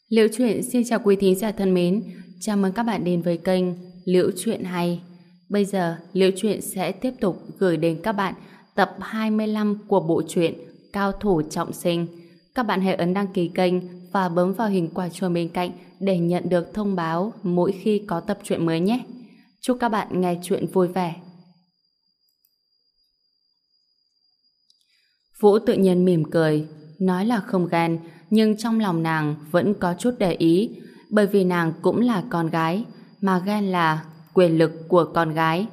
Liễu Chuyện xin chào quý thính giả thân mến, chào mừng các bạn đến với kênh Liễu Chuyện Hay. Bây giờ, Liễu Chuyện sẽ tiếp tục gửi đến các bạn tập 25 của bộ truyện Cao Thủ Trọng Sinh. Các bạn hãy ấn đăng ký kênh và bấm vào hình quả chuông bên cạnh để nhận được thông báo mỗi khi có tập truyện mới nhé. Chúc các bạn nghe truyện vui vẻ. Vũ tự nhiên mỉm cười, nói là không ghen, nhưng trong lòng nàng vẫn có chút để ý, bởi vì nàng cũng là con gái, mà ghen là quyền lực của con gái.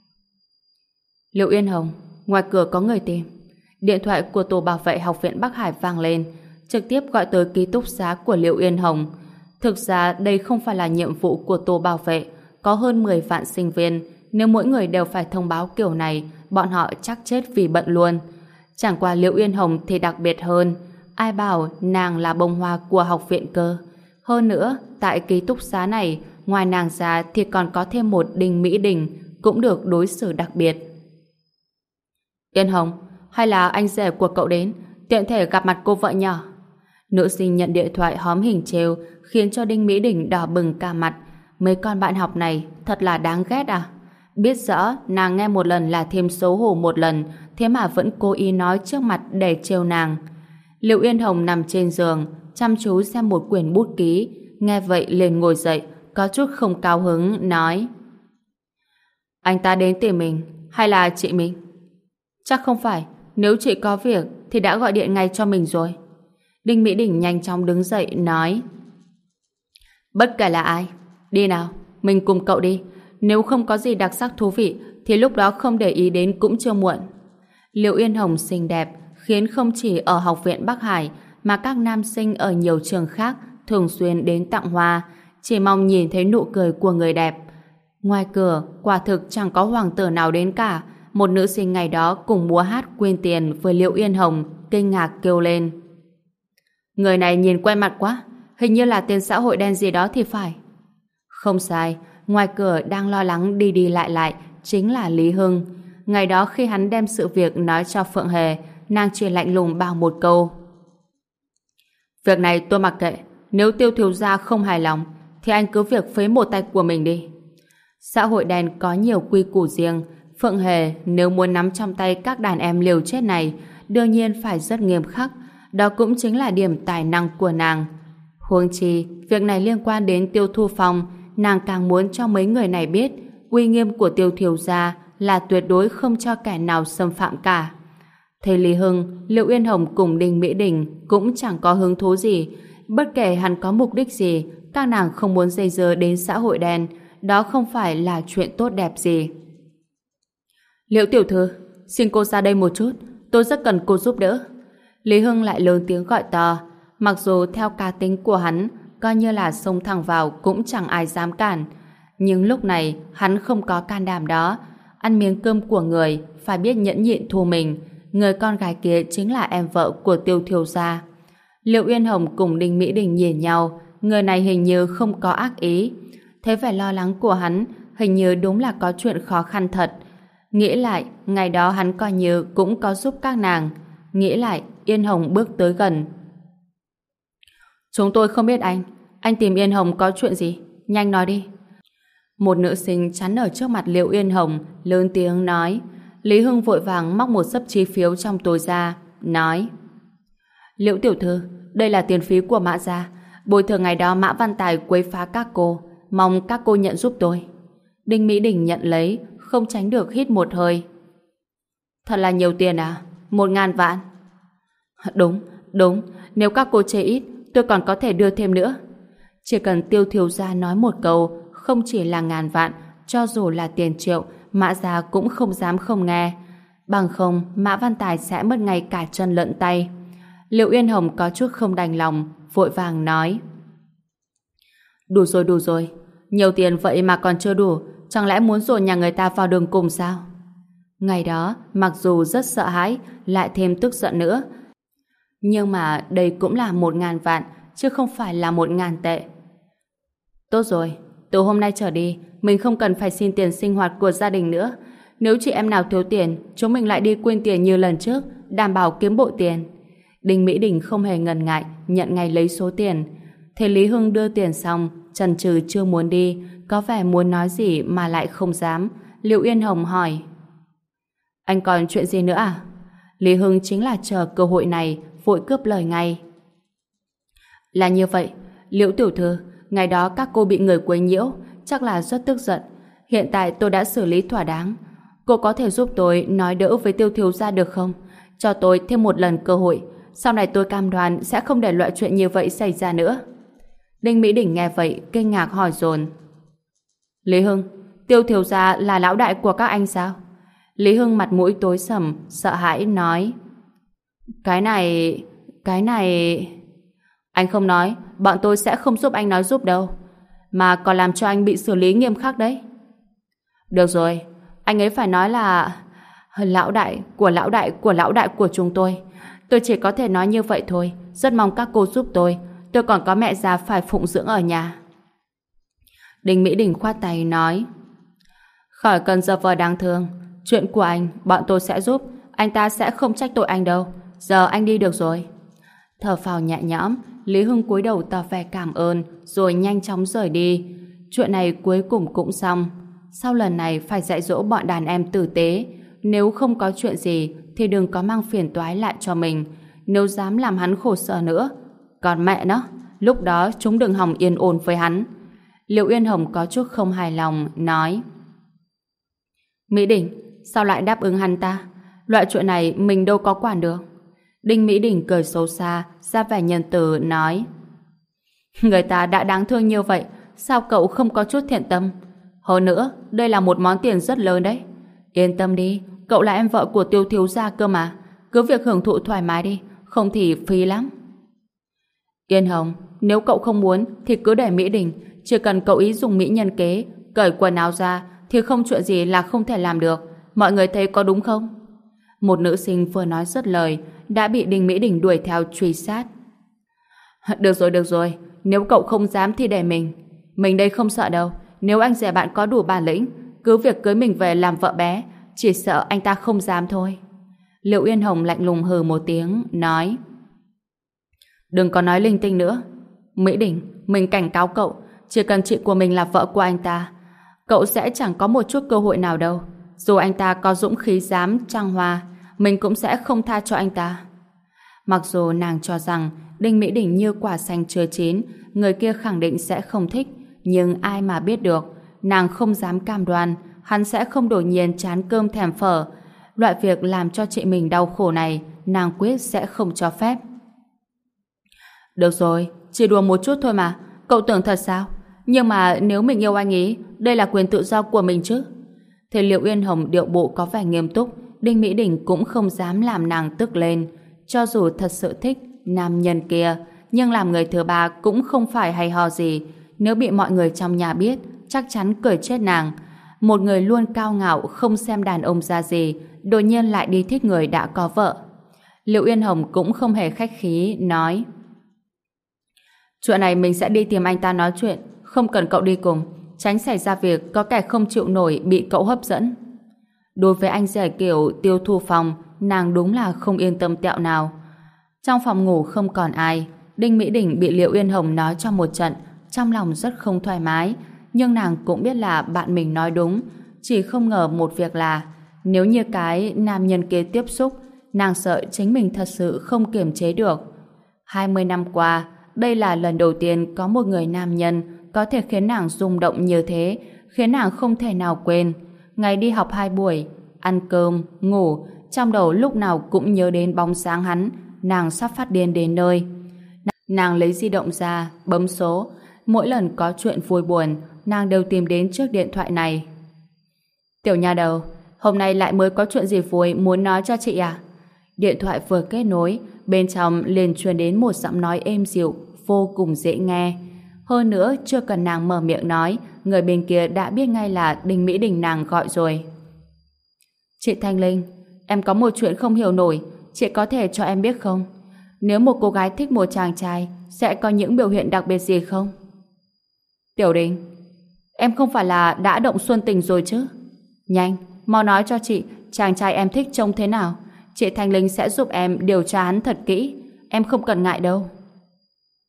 Liệu Yên Hồng, ngoài cửa có người tìm. Điện thoại của tổ bảo vệ học viện Bắc Hải vang lên, trực tiếp gọi tới ký túc xá của Liệu Yên Hồng. Thực ra đây không phải là nhiệm vụ của tổ bảo vệ, có hơn 10 vạn sinh viên, nếu mỗi người đều phải thông báo kiểu này, bọn họ chắc chết vì bận luôn. Chẳng qua Liễu Yên Hồng thì đặc biệt hơn, ai bảo nàng là bông hoa của học viện cơ. Hơn nữa, tại ký túc xá này, ngoài nàng ra thì còn có thêm một Đinh Mỹ Đình, cũng được đối xử đặc biệt. Yên Hồng, hay là anh rể của cậu đến, tiện thể gặp mặt cô vợ nhỏ. Nữ sinh nhận điện thoại hóm hình trêu, khiến cho Đinh Mỹ Đình đỏ bừng cả mặt. Mấy con bạn học này thật là đáng ghét à? Biết rõ nàng nghe một lần là thêm xấu hổ một lần, thế mà vẫn cố ý nói trước mặt để trêu nàng. Liệu Yên Hồng nằm trên giường, chăm chú xem một quyển bút ký, nghe vậy liền ngồi dậy, có chút không cao hứng, nói: Anh ta đến tìm mình, hay là chị mình? Chắc không phải, nếu chị có việc thì đã gọi điện ngay cho mình rồi. Đinh Mỹ Đình nhanh chóng đứng dậy, nói: Bất kể là ai, đi nào, mình cùng cậu đi. Nếu không có gì đặc sắc thú vị thì lúc đó không để ý đến cũng chưa muộn. Liệu Yên Hồng xinh đẹp, khiến không chỉ ở học viện Bắc Hải mà các nam sinh ở nhiều trường khác thường xuyên đến tặng hoa, chỉ mong nhìn thấy nụ cười của người đẹp. Ngoài cửa, quả thực chẳng có hoàng tử nào đến cả. Một nữ sinh ngày đó cùng múa hát quyên tiền với Liễu Yên Hồng, kinh ngạc kêu lên: Người này nhìn quen mặt quá, hình như là tên xã hội đen gì đó thì phải. Không sai, ngoài cửa đang lo lắng đi đi lại lại chính là Lý Hưng. Ngày đó khi hắn đem sự việc nói cho Phượng Hề, nàng chỉ lạnh lùng bảo một câu: Việc này tôi mặc kệ, nếu Tiêu thiếu gia không hài lòng thì anh cứ việc phế một tay của mình đi. Xã hội đen có nhiều quy củ riêng, Phượng Hề nếu muốn nắm trong tay các đàn em liều chết này, đương nhiên phải rất nghiêm khắc, đó cũng chính là điểm tài năng của nàng. Huống chi, việc này liên quan đến Tiêu Thu Phong, nàng càng muốn cho mấy người này biết uy nghiêm của Tiêu thiếu gia là tuyệt đối không cho kẻ nào xâm phạm cả. Thấy Lý Hưng, Liệu Yên Hồng cùng Đinh Mỹ Đình cũng chẳng có hứng thú gì. Bất kể hắn có mục đích gì, các nàng không muốn dây dưa đến xã hội đen, đó không phải là chuyện tốt đẹp gì. Liễu tiểu thư, xin cô ra đây một chút, tôi rất cần cô giúp đỡ. Lý Hưng lại lớn tiếng gọi to. Mặc dù theo cá tính của hắn, coi như là xông thẳng vào cũng chẳng ai dám cản, nhưng lúc này hắn không có can đảm đó. Ăn miếng cơm của người phải biết nhẫn nhịn thu mình. Người con gái kia chính là em vợ của Tiêu thiếu gia. Liệu Yên Hồng cùng Đinh Mỹ Đình nhìn nhau, người này hình như không có ác ý. Thấy vẻ lo lắng của hắn, hình như đúng là có chuyện khó khăn thật. Nghĩ lại, ngày đó hắn coi như cũng có giúp các nàng. Nghĩ lại, Yên Hồng bước tới gần. Chúng tôi không biết anh tìm Yên Hồng có chuyện gì? Nhanh nói đi. Một nữ sinh chắn ở trước mặt Liệu Yên Hồng, lớn tiếng nói. Lý Hưng vội vàng móc một xấp chi phiếu trong túi ra, nói: Liễu tiểu thư, đây là tiền phí của Mã gia, bồi thường ngày đó Mã Văn Tài quấy phá các cô, mong các cô nhận giúp tôi. Đinh Mỹ Đình nhận lấy, không tránh được hít một hơi. Thật là nhiều tiền à? 1.000 vạn? Đúng, nếu các cô chê ít, tôi còn có thể đưa thêm nữa. Chỉ cần Tiêu thiếu gia nói một câu, không chỉ là 1.000 vạn, cho dù là tiền triệu, Mã gia cũng không dám không nghe. Bằng không, Mã Văn Tài sẽ mất ngay cả chân lẫn tay. Liệu Yên Hồng có chút không đành lòng, vội vàng nói: Đủ rồi, nhiều tiền vậy mà còn chưa đủ, chẳng lẽ muốn dồn nhà người ta vào đường cùng sao? Ngày đó, mặc dù rất sợ hãi, lại thêm tức giận nữa, nhưng mà đây cũng là 1.000 vạn, chứ không phải là 1.000 tệ. Tốt rồi, từ hôm nay trở đi, mình không cần phải xin tiền sinh hoạt của gia đình nữa. Nếu chị em nào thiếu tiền, chúng mình lại đi quyên tiền như lần trước, đảm bảo kiếm bộ tiền. Đinh Mỹ Đình không hề ngần ngại, nhận ngay lấy số tiền. Thấy Lý Hưng đưa tiền xong, chần chừ chưa muốn đi, có vẻ muốn nói gì mà lại không dám. Liệu Yên Hồng hỏi: Anh còn chuyện gì nữa à? Lý Hưng chính là chờ cơ hội này, vội cướp lời ngay. Là như vậy, Liễu tiểu thư, ngày đó các cô bị người quấy nhiễu, chắc là rất tức giận. Hiện tại tôi đã xử lý thỏa đáng. Cô có thể giúp tôi nói đỡ với Tiêu thiếu gia được không? Cho tôi thêm một lần cơ hội. Sau này tôi cam đoan sẽ không để loại chuyện như vậy xảy ra nữa. Đinh Mỹ Đình nghe vậy, kinh ngạc hỏi dồn: Lý Hưng, Tiêu thiếu gia là lão đại của các anh sao? Lý Hưng mặt mũi tối sầm, sợ hãi nói: Cái này... Anh không nói, bọn tôi sẽ không giúp anh nói giúp đâu. Mà còn làm cho anh bị xử lý nghiêm khắc đấy. Được rồi, anh ấy phải nói là lão đại của lão đại của lão đại của chúng tôi. Tôi chỉ có thể nói như vậy thôi. Rất mong các cô giúp tôi. Tôi còn có mẹ già phải phụng dưỡng ở nhà. Đinh Mỹ Đình khoát tay nói: Khỏi cần giở vờ đáng thương. Chuyện của anh, bọn tôi sẽ giúp. Anh ta sẽ không trách tội anh đâu. Giờ anh đi được rồi. Thở phào nhẹ nhõm, Lý Hưng cúi đầu tỏ vẻ cảm ơn, rồi nhanh chóng rời đi. Chuyện này cuối cùng cũng xong. Sau lần này phải dạy dỗ bọn đàn em tử tế. Nếu không có chuyện gì thì đừng có mang phiền toái lại cho mình. Nếu dám làm hắn khổ sở nữa, còn mẹ nó, lúc đó chúng đừng hòng yên ổn với hắn. Liệu Yên Hồng có chút không hài lòng, nói: Mỹ Đình, sao lại đáp ứng hắn ta? Loại chuyện này mình đâu có quản được. Đinh Mỹ Đình cười xấu xa, ra vẻ nhân từ, nói: Người ta đã đáng thương như vậy, sao cậu không có chút thiện tâm? Hơn nữa, đây là một món tiền rất lớn đấy. Yên tâm đi, cậu là em vợ của Tiêu thiếu gia cơ mà. Cứ việc hưởng thụ thoải mái đi, không thì phí lắm. Yên Hồng, nếu cậu không muốn thì cứ để Mỹ Đình. Chỉ cần cậu ý dùng mỹ nhân kế, cởi quần áo ra, thì không chuyện gì là không thể làm được. Mọi người thấy có đúng không? Một nữ sinh vừa nói dứt lời đã bị Đinh Mỹ Đình đuổi theo truy sát. Được rồi, nếu cậu không dám thì để mình. Mình đây không sợ đâu. Nếu anh rể bạn có đủ bản lĩnh, cứ việc cưới mình về làm vợ bé, chỉ sợ anh ta không dám thôi. Liệu Yên Hồng lạnh lùng hừ một tiếng, nói: Đừng có nói linh tinh nữa. Mỹ Đình, mình cảnh cáo cậu, chỉ cần chị của mình là vợ của anh ta, cậu sẽ chẳng có một chút cơ hội nào đâu. Dù anh ta có dũng khí dám trăng hoa, mình cũng sẽ không tha cho anh ta. Mặc dù nàng cho rằng Đinh Mỹ Đình như quả xanh chưa chín, người kia khẳng định sẽ không thích, nhưng ai mà biết được. Nàng không dám cam đoan hắn sẽ không đột nhiên chán cơm thèm phở. Loại việc làm cho chị mình đau khổ này, nàng quyết sẽ không cho phép. Được rồi, chỉ đùa một chút thôi mà. Cậu tưởng thật sao? Nhưng mà nếu mình yêu anh ý, đây là quyền tự do của mình chứ. Thế Liệu Yên Hồng điệu bộ có vẻ nghiêm túc, Đinh Mỹ Đình cũng không dám làm nàng tức lên. Cho dù thật sự thích nam nhân kia, nhưng làm người thứ ba cũng không phải hay ho gì. Nếu bị mọi người trong nhà biết, chắc chắn cười chết nàng. Một người luôn cao ngạo không xem đàn ông ra gì, đột nhiên lại đi thích người đã có vợ. Liệu Yên Hồng cũng không hề khách khí, nói: Chuyện này mình sẽ đi tìm anh ta nói chuyện, không cần cậu đi cùng, tránh xảy ra việc có kẻ không chịu nổi bị cậu hấp dẫn. Đối với anh rể kiểu Tiêu Thu Phong, nàng đúng là không yên tâm tẹo nào. Trong phòng ngủ không còn ai, Đinh Mỹ Đình bị Liệu Yên Hồng nói cho một trận, trong lòng rất không thoải mái, nhưng nàng cũng biết là bạn mình nói đúng, chỉ không ngờ một việc là nếu như cái nam nhân kia tiếp xúc, nàng sợ chính mình thật sự không kiềm chế được. 20 năm qua, đây là lần đầu tiên có một người nam nhân có thể khiến nàng rung động như thế, khiến nàng không thể nào quên. Ngày đi học 2 buổi, ăn cơm, ngủ, trong đầu lúc nào cũng nhớ đến bóng dáng hắn, nàng sắp phát điên đến nơi. Nàng lấy di động ra, bấm số. Mỗi lần có chuyện vui buồn, nàng đều tìm đến chiếc điện thoại này. Tiểu nha đầu, hôm nay lại mới có chuyện gì vui muốn nói cho chị à? Điện thoại vừa kết nối, bên trong liền truyền đến một giọng nói êm dịu, vô cùng dễ nghe. Hơn nữa, chưa cần nàng mở miệng nói, người bên kia đã biết ngay là Đinh Mỹ Đình nàng gọi rồi. Chị Thanh Linh, em có một chuyện không hiểu nổi, chị có thể cho em biết không? Nếu một cô gái thích một chàng trai, sẽ có những biểu hiện đặc biệt gì không? Tiểu Đình, em không phải là đã động xuân tình rồi chứ? Nhanh, mau nói cho chị, chàng trai em thích trông thế nào? Chị Thanh Linh sẽ giúp em điều tra hắn thật kỹ, em không cần ngại đâu.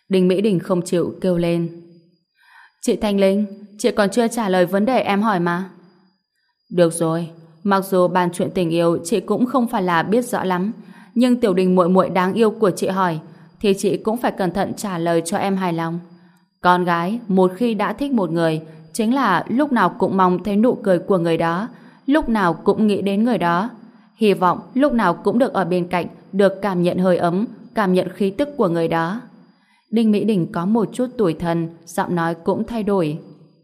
Đinh Mỹ Đình không chịu kêu lên. Chị Thanh Linh, chị còn chưa trả lời vấn đề em hỏi mà. Được rồi, mặc dù bàn chuyện tình yêu chị cũng không phải là biết rõ lắm, nhưng Tiểu Đình muội muội đáng yêu của chị hỏi thì chị cũng phải cẩn thận trả lời cho em hài lòng. Con gái một khi đã thích một người chính là lúc nào cũng mong thấy nụ cười của người đó, lúc nào cũng nghĩ đến người đó, hy vọng lúc nào cũng được ở bên cạnh, được cảm nhận hơi ấm, cảm nhận khí tức của người đó. Đinh Mỹ Đình có một chút tủi thân, giọng nói cũng thay đổi.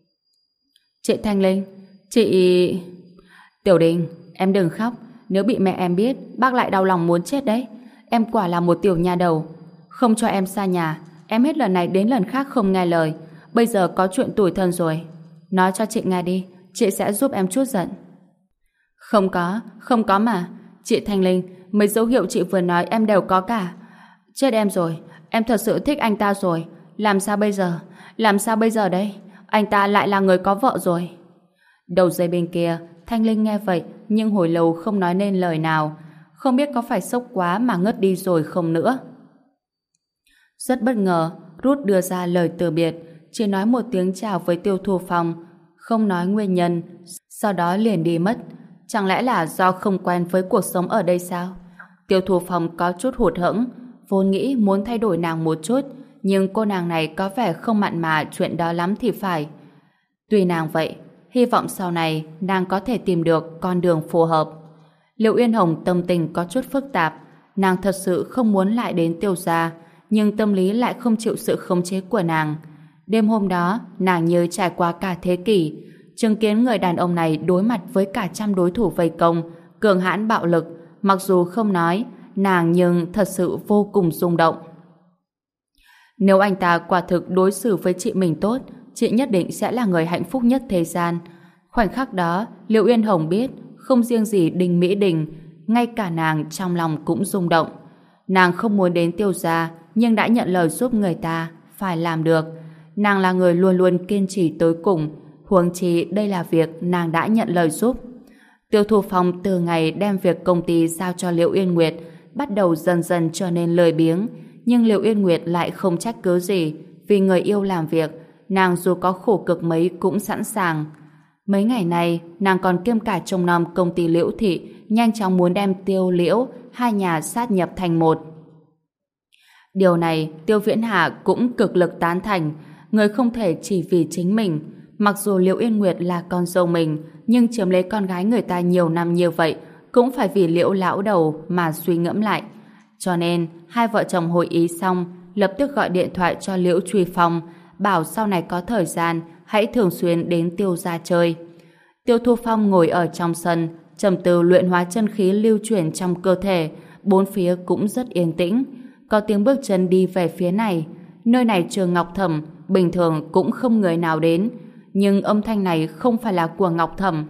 Chị Thanh Linh, chị... Tiểu Đình, em đừng khóc, nếu bị mẹ em biết, bác lại đau lòng muốn chết đấy. Em quả là một tiểu nha đầu. Không cho em xa nhà, em hết lần này đến lần khác không nghe lời. Bây giờ có chuyện tủi thân rồi. Nói cho chị nghe đi, chị sẽ giúp em chút giận. Không có mà. Chị Thanh Linh, mấy dấu hiệu chị vừa nói em đều có cả. Chết em rồi, em thật sự thích anh ta rồi. Làm sao bây giờ? Làm sao bây giờ đây? Anh ta lại là người có vợ rồi. Đầu dây bên kia, Thanh Linh nghe vậy nhưng hồi lâu không nói nên lời nào. Không biết có phải sốc quá mà ngất đi rồi không nữa. Rất bất ngờ, Ruth đưa ra lời từ biệt, chỉ nói một tiếng chào với Tiêu Thu Phong, không nói nguyên nhân, sau đó liền đi mất. Chẳng lẽ là do không quen với cuộc sống ở đây sao? Tiêu Thu Phong có chút hụt hẫng, vốn nghĩ muốn thay đổi nàng một chút, nhưng cô nàng này có vẻ không mặn mà chuyện đó lắm thì phải. Tuy nàng vậy, hy vọng sau này nàng có thể tìm được con đường phù hợp. Liệu Yên Hồng tâm tình có chút phức tạp, nàng thật sự không muốn lại đến Tiêu gia, nhưng tâm lý lại không chịu sự khống chế của nàng. Đêm hôm đó, nàng như trải qua cả thế kỷ, chứng kiến người đàn ông này đối mặt với cả trăm đối thủ vây công, cường hãn bạo lực, mặc dù không nói, nàng nhưng thật sự vô cùng rung động. Nếu anh ta quả thực đối xử với chị mình tốt, chị nhất định sẽ là người hạnh phúc nhất thế gian. Khoảnh khắc đó, Liệu Yên Hồng biết, không riêng gì Đinh Mỹ Đình, ngay cả nàng trong lòng cũng rung động. Nàng không muốn đến Tiêu gia, nhưng đã nhận lời giúp người ta, phải làm được. Nàng là người luôn luôn kiên trì tới cùng, huống chi đây là việc nàng đã nhận lời giúp. Tiêu Thu Phong từ ngày đem việc công ty giao cho Liệu Yên Nguyệt, bắt đầu dần dần trở nên lười biếng, nhưng Liệu Yên Nguyệt lại không trách cứ gì, vì người yêu làm việc, nàng dù có khổ cực mấy cũng sẵn sàng. Mấy ngày này, nàng còn kiêm cả trông nom công ty Liễu Thị, nhanh chóng muốn đem Tiêu Liễu, hai nhà sát nhập thành một. Điều này, Tiêu Viễn Hà cũng cực lực tán thành, người không thể chỉ vì chính mình. Mặc dù Liễu Yên Nguyệt là con dâu mình, nhưng chiếm lấy con gái người ta nhiều năm như vậy, cũng phải vì Liễu lão đầu mà suy ngẫm lại. Cho nên, hai vợ chồng hội ý xong, lập tức gọi điện thoại cho Liễu Truy Phong, bảo sau này có thời gian, hãy thường xuyên đến Tiêu gia chơi. Tiêu Thu Phong ngồi ở trong sân, trầm tư luyện hóa chân khí lưu chuyển trong cơ thể, bốn phía cũng rất yên tĩnh. Có tiếng bước chân đi về phía này. Nơi này trường Ngọc Thẩm, bình thường cũng không người nào đến. Nhưng âm thanh này không phải là của Ngọc Thẩm.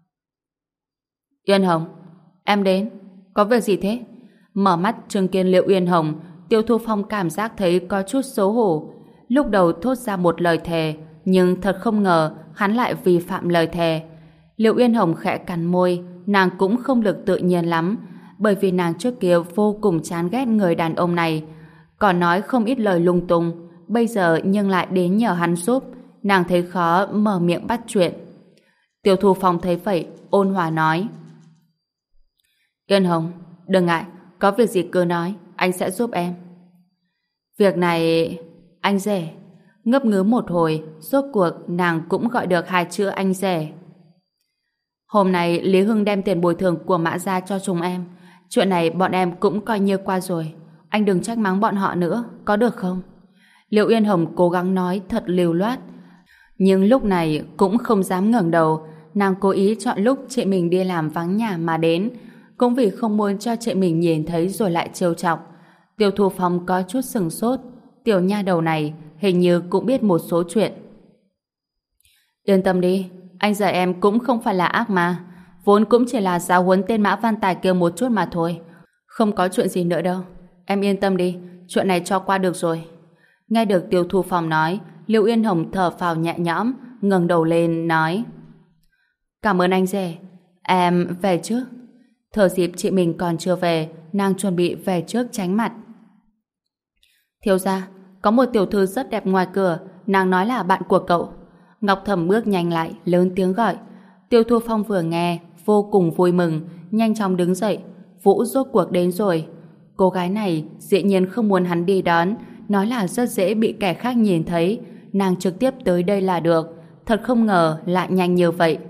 Yên Hồng, em đến. Có việc gì thế? Mở mắt chứng kiến Liệu Yên Hồng, Tiêu Thu Phong cảm giác thấy có chút xấu hổ. Lúc đầu thốt ra một lời thề, nhưng thật không ngờ hắn lại vi phạm lời thề. Liệu Yên Hồng khẽ cắn môi, nàng cũng không được tự nhiên lắm, bởi vì nàng trước kia vô cùng chán ghét người đàn ông này, còn nói không ít lời lung tung, bây giờ nhưng lại đến nhờ hắn giúp, nàng thấy khó mở miệng bắt chuyện. Tiêu Thu Phong thấy vậy, ôn hòa nói: Yên Hồng, đừng ngại, có việc gì cứ nói, anh sẽ giúp em. Việc này... Anh rể. Ngấp ngứ một hồi, rốt cuộc nàng cũng gọi được hai chữ anh rể. Hôm nay Lý Hưng đem tiền bồi thường của Mã gia cho chúng em. Chuyện này bọn em cũng coi như qua rồi. Anh đừng trách mắng bọn họ nữa, có được không? Liệu Yên Hồng cố gắng nói thật lưu loát, nhưng lúc này cũng không dám ngẩng đầu. Nàng cố ý chọn lúc chị mình đi làm vắng nhà mà đến, cũng vì không muốn cho chị mình nhìn thấy rồi lại trêu chọc. Tiêu Thu Phong có chút sừng sốt. Tiểu nha đầu này hình như cũng biết một số chuyện. Yên tâm đi, anh rể em cũng không phải là ác ma, vốn cũng chỉ là giáo huấn tên Mã Văn Tài kia một chút mà thôi. Không có chuyện gì nữa đâu. Em yên tâm đi, chuyện này cho qua được rồi. Nghe được Tiêu Thu Phong nói, Liệu Yên Hồng thở phào nhẹ nhõm, ngẩng đầu lên nói: Cảm ơn anh rể, em về trước. Thừa dịp chị mình còn chưa về, nàng chuẩn bị về trước tránh mặt. Thiếu gia, có một tiểu thư rất đẹp ngoài cửa, nàng nói là bạn của cậu. Ngọc Thẩm bước nhanh lại, lớn tiếng gọi. Tiêu Thu Phong vừa nghe, vô cùng vui mừng, nhanh chóng đứng dậy. Vũ rốt cuộc đến rồi. Cô gái này dĩ nhiên không muốn hắn đi đón, nói là rất dễ bị kẻ khác nhìn thấy, nàng trực tiếp tới đây là được. Thật không ngờ lại nhanh như vậy.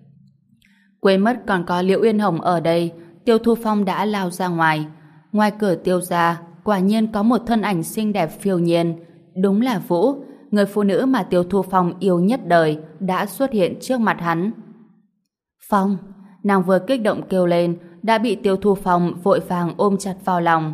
Quên mất còn có Liễu Uyên Hồng ở đây, Tiêu Thu Phong đã lao ra ngoài. Ngoài cửa Tiêu gia, quả nhiên có một thân ảnh xinh đẹp phiêu nhiên. Đúng là Vũ, người phụ nữ mà Tiêu Thu Phong yêu nhất đời, đã xuất hiện trước mặt hắn. Phong, nàng vừa kích động kêu lên, đã bị Tiêu Thu Phong vội vàng ôm chặt vào lòng.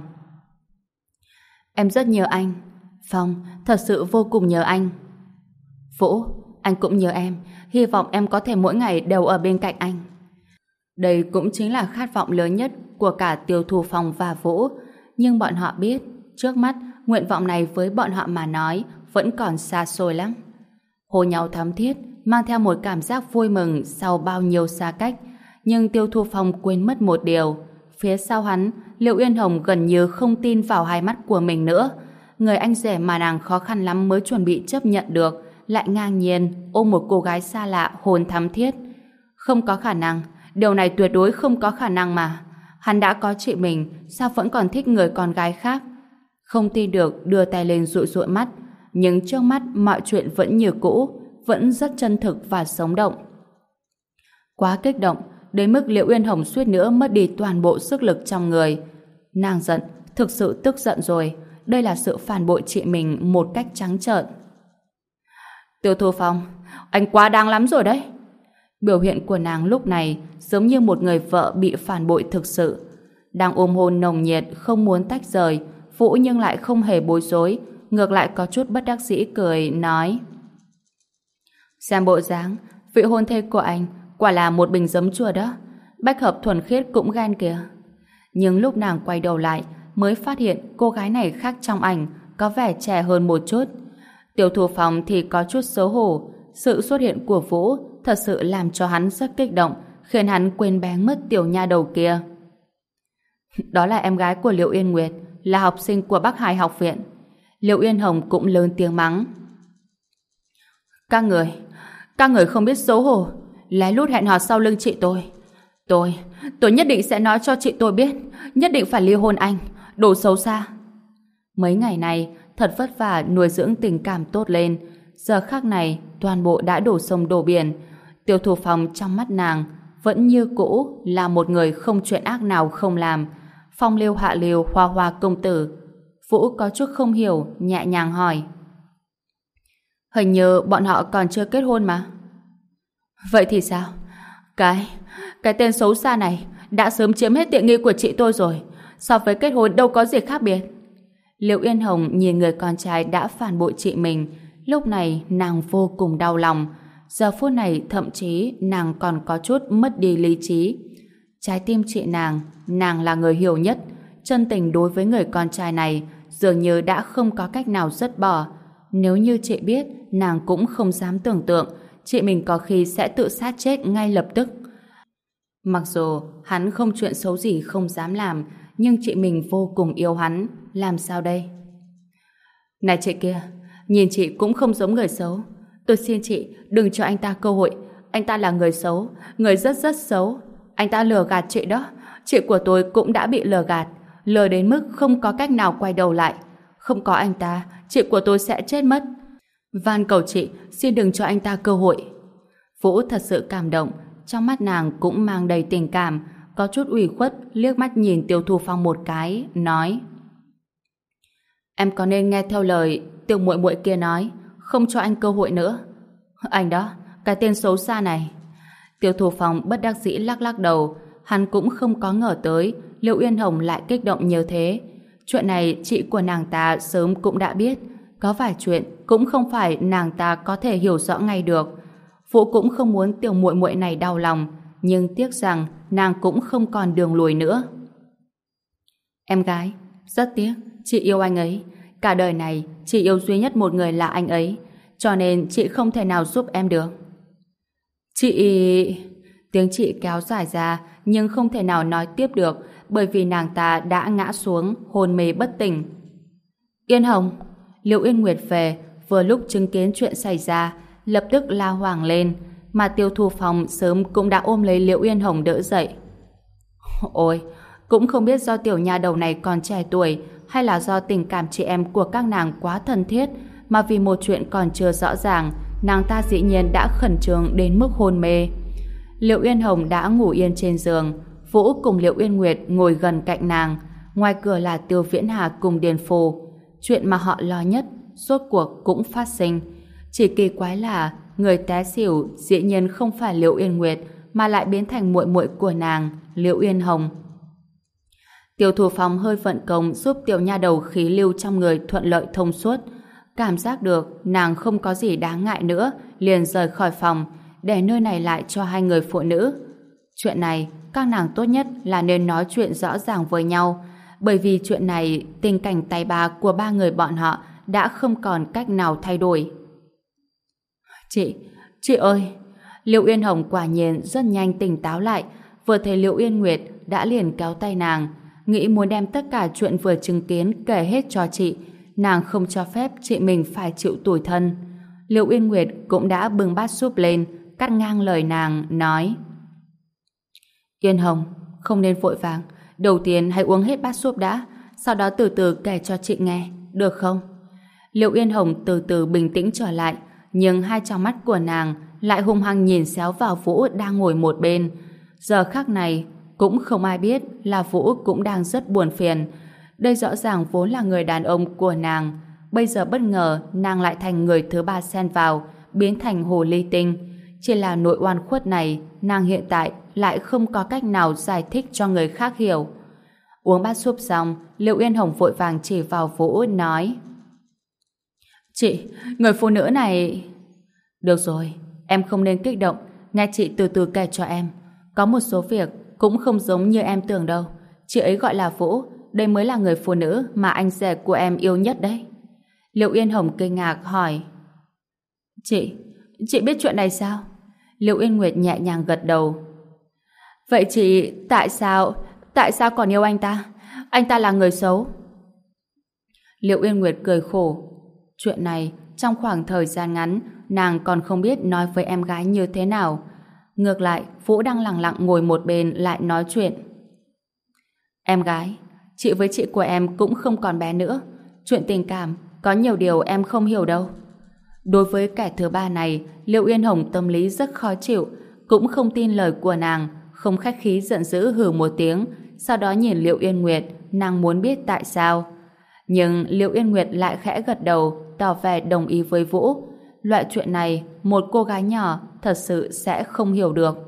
Em rất nhớ anh. Phong, thật sự vô cùng nhớ anh. Vũ, anh cũng nhớ em, hy vọng em có thể mỗi ngày đều ở bên cạnh anh. Đây cũng chính là khát vọng lớn nhất của cả Tiêu Thu Phong và Vũ, nhưng bọn họ biết, trước mắt, nguyện vọng này với bọn họ mà nói vẫn còn xa xôi lắm. Hôn nhau thắm thiết, mang theo một cảm giác vui mừng sau bao nhiêu xa cách, nhưng Tiêu Thu Phong quên mất một điều. Phía sau hắn, Liễu Uyên Hồng gần như không tin vào hai mắt của mình nữa. Người anh rể mà nàng khó khăn lắm mới chuẩn bị chấp nhận được, lại ngang nhiên ôm một cô gái xa lạ hôn thắm thiết. Không có khả năng, điều này tuyệt đối không có khả năng mà. Hắn đã có chị mình, sao vẫn còn thích người con gái khác? Không tin được, đưa tay lên dụi dụi mắt, nhưng trước mắt mọi chuyện vẫn như cũ, vẫn rất chân thực và sống động. Quá kích động, đến mức Liễu Uyên Hồng suýt nữa mất đi toàn bộ sức lực trong người. Nàng giận, thực sự tức giận rồi. Đây là sự phản bội chị mình một cách trắng trợn. Tiêu Thu Phong, anh quá đáng lắm rồi đấy. Biểu hiện của nàng lúc này giống như một người vợ bị phản bội thực sự. Đang ôm hôn nồng nhiệt, không muốn tách rời, Vũ nhưng lại không hề bối rối, ngược lại có chút bất đắc dĩ cười, nói: Xem bộ dáng, vị hôn thê của anh quả là một bình giấm chua đó. Bách hợp thuần khiết cũng ghen kìa. Nhưng lúc nàng quay đầu lại mới phát hiện cô gái này khác trong ảnh, có vẻ trẻ hơn một chút. Tiêu Thu Phong thì có chút xấu hổ. Sự xuất hiện của Vũ thật sự làm cho hắn rất kích động, khiến hắn quên bén mất tiểu nha đầu kia. Đó là em gái của Liễu Yên Nguyệt, là học sinh của Bắc Hải học viện. Liễu Yên Hồng cũng lớn tiếng mắng. Các người không biết xấu hổ, lén lút hẹn hò sau lưng chị tôi. Tôi nhất định sẽ nói cho chị tôi biết, nhất định phải ly hôn anh, đồ xấu xa. Mấy ngày này thật vất vả nuôi dưỡng tình cảm tốt lên, giờ khắc này toàn bộ đã đổ sông đổ biển. Tiêu Thu Phong trong mắt nàng vẫn như cũ là một người không chuyện ác nào không làm. Phong lưu hạ lưu hoa hoa công tử. Vũ có chút không hiểu, nhẹ nhàng hỏi: Hình như bọn họ còn chưa kết hôn mà. Vậy thì sao? Cái tên xấu xa này đã sớm chiếm hết tiện nghi của chị tôi rồi. So với kết hôn đâu có gì khác biệt. Liễu Yên Hồng nhìn người con trai đã phản bội chị mình, lúc này nàng vô cùng đau lòng. Giờ phút này thậm chí nàng còn có chút mất đi lý trí. Trái tim chị nàng là người hiểu nhất. Chân tình đối với người con trai này dường như đã không có cách nào dứt bỏ. Nếu như chị biết, nàng cũng không dám tưởng tượng chị mình có khi sẽ tự sát chết ngay lập tức. Mặc dù hắn không chuyện xấu gì không dám làm, nhưng chị mình vô cùng yêu hắn. Làm sao đây? Này chị kia, nhìn chị cũng không giống người xấu. Tôi xin chị đừng cho anh ta cơ hội. Anh ta là người xấu, người rất rất xấu. Anh ta lừa gạt chị đó. Chị của tôi cũng đã bị lừa gạt, lừa đến mức không có cách nào quay đầu lại. Không có anh ta, chị của tôi sẽ chết mất. Van cầu chị, xin đừng cho anh ta cơ hội. Vũ thật sự cảm động, trong mắt nàng cũng mang đầy tình cảm, có chút ủy khuất, liếc mắt nhìn Tiêu Thu Phong một cái, nói: Em có nên nghe theo lời tiểu muội muội kia nói, không cho anh cơ hội nữa. Anh đó, cái tên xấu xa này. Tiêu Thu Phong bất đắc dĩ lắc lắc đầu, hắn cũng không có ngờ tới Liễu Uyên Hồng lại kích động như thế. Chuyện này chị của nàng ta sớm cũng đã biết, có vài chuyện cũng không phải nàng ta có thể hiểu rõ ngay được. Vũ cũng không muốn tiểu muội muội này đau lòng, nhưng tiếc rằng nàng cũng không còn đường lùi nữa. Em gái, rất tiếc, chị yêu anh ấy. Cả đời này, chị yêu duy nhất một người là anh ấy, cho nên chị không thể nào giúp em được. Chị... Tiếng chị kéo dài ra, nhưng không thể nào nói tiếp được, bởi vì nàng ta đã ngã xuống, hôn mê bất tỉnh. Yên Hồng, Liễu Yên Nguyệt về, vừa lúc chứng kiến chuyện xảy ra, lập tức la hoảng lên, mà Tiêu Thu Phong sớm cũng đã ôm lấy Liễu Yên Hồng đỡ dậy. Ôi, cũng không biết do tiểu nha đầu này còn trẻ tuổi hay là do tình cảm chị em của các nàng quá thân thiết mà vì một chuyện còn chưa rõ ràng, nàng ta dĩ nhiên đã khẩn trương đến mức hôn mê. Liễu Yên Hồng đã ngủ yên trên giường, Vũ cùng Liễu Yên Nguyệt ngồi gần cạnh nàng, ngoài cửa là Tiêu Viễn Hà cùng Điền Phù. Chuyện mà họ lo nhất rốt cuộc cũng phát sinh. Chỉ kỳ quái là người té xỉu dĩ nhiên không phải Liễu Yên Nguyệt mà lại biến thành muội muội của nàng, Liễu Yên Hồng. Tiêu Thu Phong hơi vận công giúp tiểu nha đầu khí lưu trong người thuận lợi thông suốt. Cảm giác được nàng không có gì đáng ngại nữa, liền rời khỏi phòng, để nơi này lại cho hai người phụ nữ. Chuyện này, các nàng tốt nhất là nên nói chuyện rõ ràng với nhau, bởi vì chuyện này, tình cảnh tay bà của ba người bọn họ đã không còn cách nào thay đổi. Chị ơi! Liễu Yên Hồng quả nhiên rất nhanh tỉnh táo lại, vừa thấy Liễu Yên Nguyệt đã liền kéo tay nàng, nghĩ muốn đem tất cả chuyện vừa chứng kiến kể hết cho chị. Nàng không cho phép chị mình phải chịu tủi thân. Liễu Yên Nguyệt cũng đã bưng bát súp lên, cắt ngang lời nàng, nói: Yên Hồng, không nên vội vàng, đầu tiên hãy uống hết bát súp đã, sau đó từ từ kể cho chị nghe, được không? Liễu Yên Hồng từ từ bình tĩnh trở lại, nhưng hai tròng mắt của nàng lại hung hăng nhìn xéo vào Vũ đang ngồi một bên. Giờ khắc này cũng không ai biết là Vũ cũng đang rất buồn phiền. Đây rõ ràng vốn là người đàn ông của nàng, bây giờ bất ngờ nàng lại thành người thứ ba xen vào, biến thành hồ ly tinh. Chỉ là nỗi oan khuất này, nàng hiện tại lại không có cách nào giải thích cho người khác hiểu. Uống bát súp xong, Liễu Yên Hồng vội vàng chỉ vào Vũ nói: Chị, người phụ nữ này... Được rồi, em không nên kích động, nghe chị từ từ kể cho em. Có một số việc cũng không giống như em tưởng đâu. Chị ấy gọi là Vũ, đây mới là người phụ nữ mà anh rể của em yêu nhất đấy. Liễu Yên Hồng kinh ngạc hỏi: Chị biết chuyện này sao? Liễu Yên Nguyệt nhẹ nhàng gật đầu. Vậy chị tại sao còn yêu anh ta? Anh ta là người xấu. Liễu Yên Nguyệt cười khổ. Chuyện này trong khoảng thời gian ngắn nàng còn không biết nói với em gái như thế nào. Ngược lại Vũ đang lặng lặng ngồi một bên lại nói chuyện. Em gái, chị với chị của em cũng không còn bé nữa. Chuyện tình cảm có nhiều điều em không hiểu đâu. Đối với kẻ thứ ba này, Liễu Yên Hồng tâm lý rất khó chịu, cũng không tin lời của nàng, không khách khí giận dữ hừ một tiếng, sau đó nhìn Liễu Yên Nguyệt, nàng muốn biết tại sao. Nhưng Liễu Yên Nguyệt lại khẽ gật đầu, tỏ vẻ đồng ý với Vũ. Loại chuyện này, một cô gái nhỏ thật sự sẽ không hiểu được.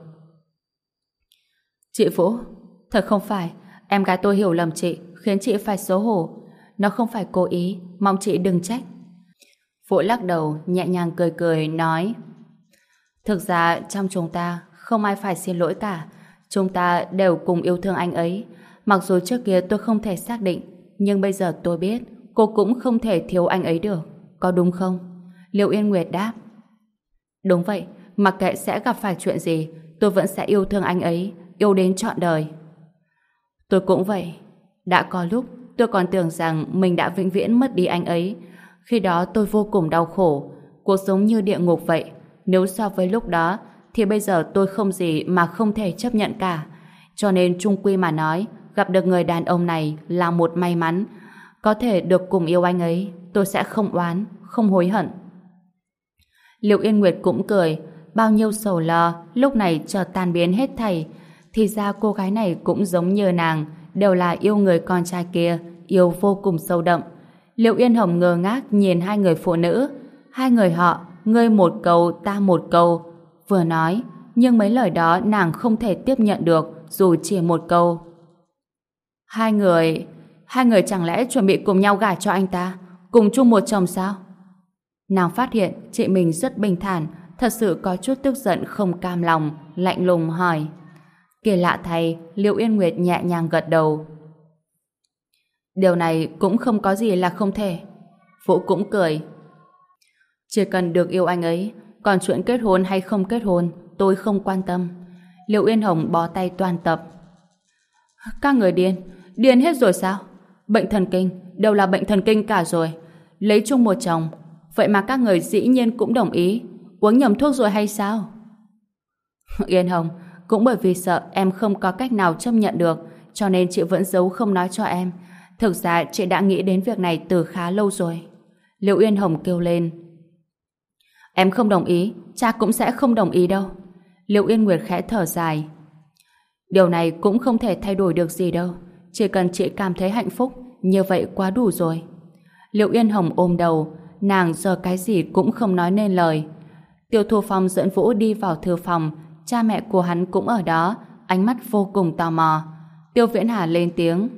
Chị Vũ, thật không phải, em gái tôi hiểu lầm chị, khiến chị phải xấu hổ. Nó không phải cố ý, mong chị đừng trách. Vũ lắc đầu, nhẹ nhàng cười cười, nói: Thực ra trong chúng ta không ai phải xin lỗi cả. Chúng ta đều cùng yêu thương anh ấy. Mặc dù trước kia tôi không thể xác định, nhưng bây giờ tôi biết cô cũng không thể thiếu anh ấy được. Có đúng không? Liễu Yên Nguyệt đáp: Đúng vậy, mặc kệ sẽ gặp phải chuyện gì, tôi vẫn sẽ yêu thương anh ấy, yêu đến trọn đời. Tôi cũng vậy. Đã có lúc tôi còn tưởng rằng mình đã vĩnh viễn mất đi anh ấy. Khi đó tôi vô cùng đau khổ, cuộc sống như địa ngục vậy. Nếu so với lúc đó thì bây giờ tôi không gì mà không thể chấp nhận cả. Cho nên chung quy mà nói, gặp được người đàn ông này là một may mắn. Có thể được cùng yêu anh ấy, tôi sẽ không oán, không hối hận. Liễu Yên Nguyệt cũng cười, bao nhiêu sầu lo lúc này chợt tan biến hết thảy. Thì ra cô gái này cũng giống như nàng, đều là yêu người con trai kia, yêu vô cùng sâu đậm. Liễu Yên Hồng ngơ ngác nhìn hai người phụ nữ. Hai người họ, ngươi một câu ta một câu, vừa nói, nhưng mấy lời đó nàng không thể tiếp nhận được, dù chỉ một câu. Hai người chẳng lẽ chuẩn bị cùng nhau gả cho anh ta, cùng chung một chồng sao? Nàng phát hiện chị mình rất bình thản, thật sự có chút tức giận không cam lòng, lạnh lùng hỏi. Kỳ lạ thay, Liễu Yên Nguyệt nhẹ nhàng gật đầu. Điều này cũng không có gì là không thể. Vũ cũng cười. Chỉ cần được yêu anh ấy, còn chuyện kết hôn hay không kết hôn, tôi không quan tâm. Liễu Yên Hồng bó tay toàn tập. Các người điên hết rồi sao? Bệnh thần kinh, đều là bệnh thần kinh cả rồi. Lấy chung một chồng. Vậy mà các người dĩ nhiên cũng đồng ý. Uống nhầm thuốc rồi hay sao? Yên Hồng, cũng bởi vì sợ em không có cách nào chấp nhận được, cho nên chị vẫn giấu không nói cho em. Thực ra chị đã nghĩ đến việc này từ khá lâu rồi. Liễu Yên Hồng kêu lên. Em không đồng ý, cha cũng sẽ không đồng ý đâu. Liễu Yên Nguyệt khẽ thở dài. Điều này cũng không thể thay đổi được gì đâu. Chỉ cần chị cảm thấy hạnh phúc, như vậy quá đủ rồi. Liễu Yên Hồng ôm đầu, nàng giờ cái gì cũng không nói nên lời. Tiêu Thu Phong dẫn Vũ đi vào thư phòng, cha mẹ của hắn cũng ở đó, ánh mắt vô cùng tò mò. Tiêu Viễn Hà lên tiếng.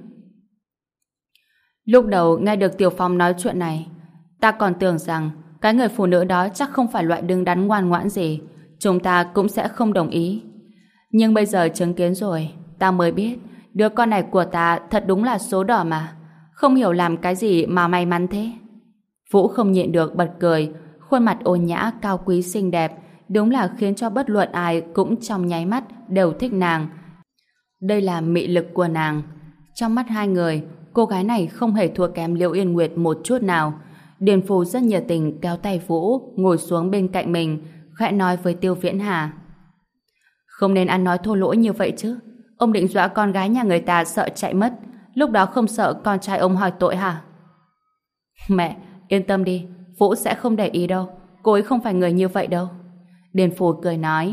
Lúc đầu nghe được Tiểu Phong nói chuyện này, ta còn tưởng rằng cái người phụ nữ đó chắc không phải loại đứng đắn ngoan ngoãn gì, chúng ta cũng sẽ không đồng ý. Nhưng bây giờ chứng kiến rồi, ta mới biết đứa con này của ta thật đúng là số đỏ mà. Không hiểu làm cái gì mà may mắn thế. Vũ không nhịn được bật cười, khuôn mặt ôn nhã cao quý xinh đẹp, đúng là khiến cho bất luận ai cũng trong nháy mắt đều thích nàng. Đây là mị lực của nàng. Trong mắt hai người, cô gái này không hề thua kém Liễu Yên Nguyệt một chút nào. Điền Phù rất nhiệt tình kéo tay Vũ ngồi xuống bên cạnh mình, khẽ nói với Tiêu Viễn Hà. Không nên ăn nói thô lỗ như vậy chứ. Ông định dọa con gái nhà người ta sợ chạy mất, lúc đó không sợ con trai ông hỏi tội hả? Mẹ, yên tâm đi, Vũ sẽ không để ý đâu. Cô ấy không phải người như vậy đâu. Điền Phù cười nói.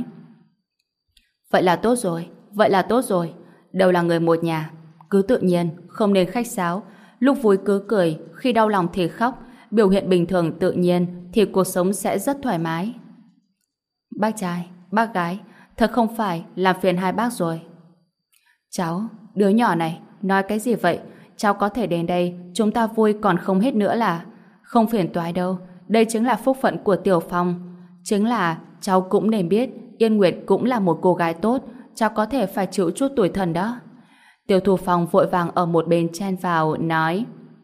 Vậy là tốt rồi, vậy là tốt rồi. Đều là người một nhà, cứ tự nhiên, không nên khách sáo. Lúc vui cứ cười, khi đau lòng thì khóc. Biểu hiện bình thường tự nhiên thì cuộc sống sẽ rất thoải mái. Bác trai, bác gái, thật không phải làm phiền hai bác rồi. Cháu, đứa nhỏ này, nói cái gì vậy? Cháu có thể đến đây, chúng ta vui còn không hết nữa là. Không phiền toái đâu, đây chính là phúc phận của Tiểu Phong. Chính là cháu cũng nên biết Yên Nguyệt cũng là một cô gái tốt, cháu có thể phải chịu chút tủi thân đó. Tiêu Thu Phong vội vàng ở một bên chen vào, nói.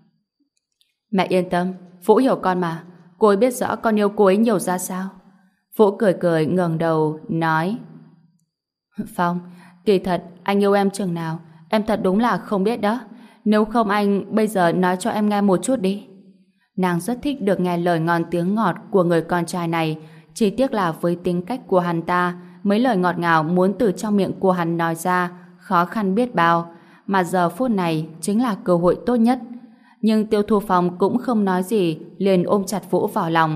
Mẹ yên tâm, Vũ hiểu con mà, cô ấy biết rõ con yêu cô ấy nhiều ra sao. Vũ cười cười ngẩng đầu, nói. Phong, kỳ thật anh yêu em chừng nào, em thật đúng là không biết đó. Nếu không anh bây giờ nói cho em nghe một chút đi. Nàng rất thích được nghe lời ngon tiếng ngọt của người con trai này, chỉ tiếc là với tính cách của hắn ta, mấy lời ngọt ngào muốn từ trong miệng của hắn nói ra khó khăn biết bao, mà giờ phút này chính là cơ hội tốt nhất. Nhưng Tiêu Thu Phong cũng không nói gì, liền ôm chặt Vũ vào lòng.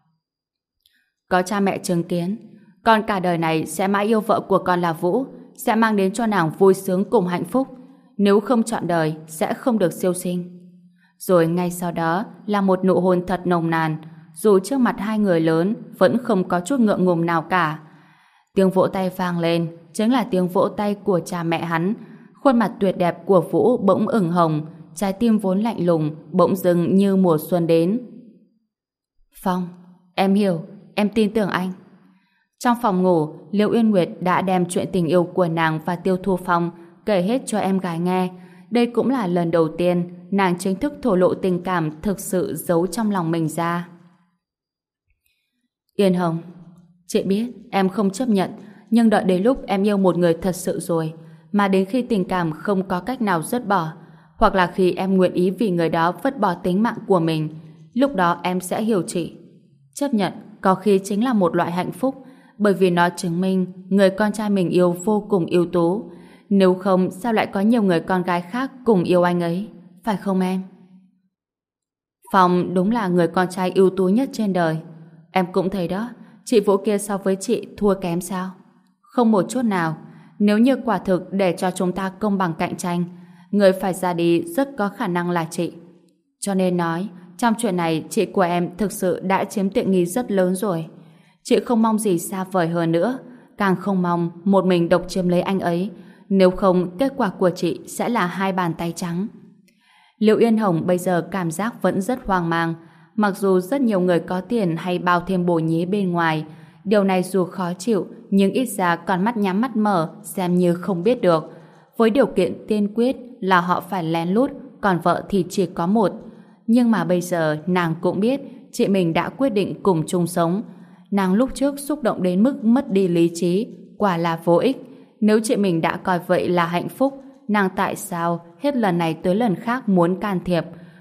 Có cha mẹ chứng kiến, con cả đời này sẽ mãi yêu vợ của con là Vũ, sẽ mang đến cho nàng vui sướng cùng hạnh phúc. Nếu không trọn đời, sẽ không được siêu sinh. Rồi ngay sau đó là một nụ hôn thật nồng nàn, dù trước mặt hai người lớn vẫn không có chút ngượng ngùng nào cả. Tiếng vỗ tay vang lên, chính là tiếng vỗ tay của cha mẹ hắn. Khuôn mặt tuyệt đẹp của Vũ bỗng ửng hồng, trái tim vốn lạnh lùng bỗng dưng như mùa xuân đến. Phong, em hiểu, em tin tưởng anh. Trong phòng ngủ, Liễu Uyên Nguyệt đã đem chuyện tình yêu của nàng và Tiêu Thu Phong kể hết cho em gái nghe. Đây cũng là lần đầu tiên nàng chính thức thổ lộ tình cảm thực sự giấu trong lòng mình ra. Yên Hồng, chị biết em không chấp nhận, nhưng đợi đến lúc em yêu một người thật sự rồi, mà đến khi tình cảm không có cách nào dứt bỏ, hoặc là khi em nguyện ý vì người đó vứt bỏ tính mạng của mình, lúc đó em sẽ hiểu chị. Chấp nhận có khi chính là một loại hạnh phúc, bởi vì nó chứng minh người con trai mình yêu vô cùng ưu tú. Nếu không, sao lại có nhiều người con gái khác cùng yêu anh ấy, phải không em? Phong đúng là người con trai ưu tú nhất trên đời. Em cũng thấy đó, chị Vũ kia so với chị thua kém sao? Không một chút nào. Nếu như quả thực để cho chúng ta công bằng cạnh tranh, người phải ra đi rất có khả năng là chị. Cho nên nói, trong chuyện này chị của em thực sự đã chiếm tiện nghi rất lớn rồi. Chị không mong gì xa vời hơn nữa, càng không mong một mình độc chiếm lấy anh ấy. Nếu không, kết quả của chị sẽ là hai bàn tay trắng. Liễu Yên Hồng bây giờ cảm giác vẫn rất hoang mang. Mặc dù rất nhiều người có tiền hay bao thêm bồ nhí bên ngoài, điều này dù khó chịu, nhưng ít ra còn mắt nhắm mắt mở, xem như không biết được. Với điều kiện tiên quyết là họ phải lén lút, còn vợ thì chỉ có một. Nhưng mà bây giờ nàng cũng biết chị mình đã quyết định cùng chung sống. Nàng lúc trước xúc động đến mức mất đi lý trí, quả là vô ích. Nếu chị mình đã coi vậy là hạnh phúc, nàng tại sao hết lần này tới lần khác muốn can thiệp?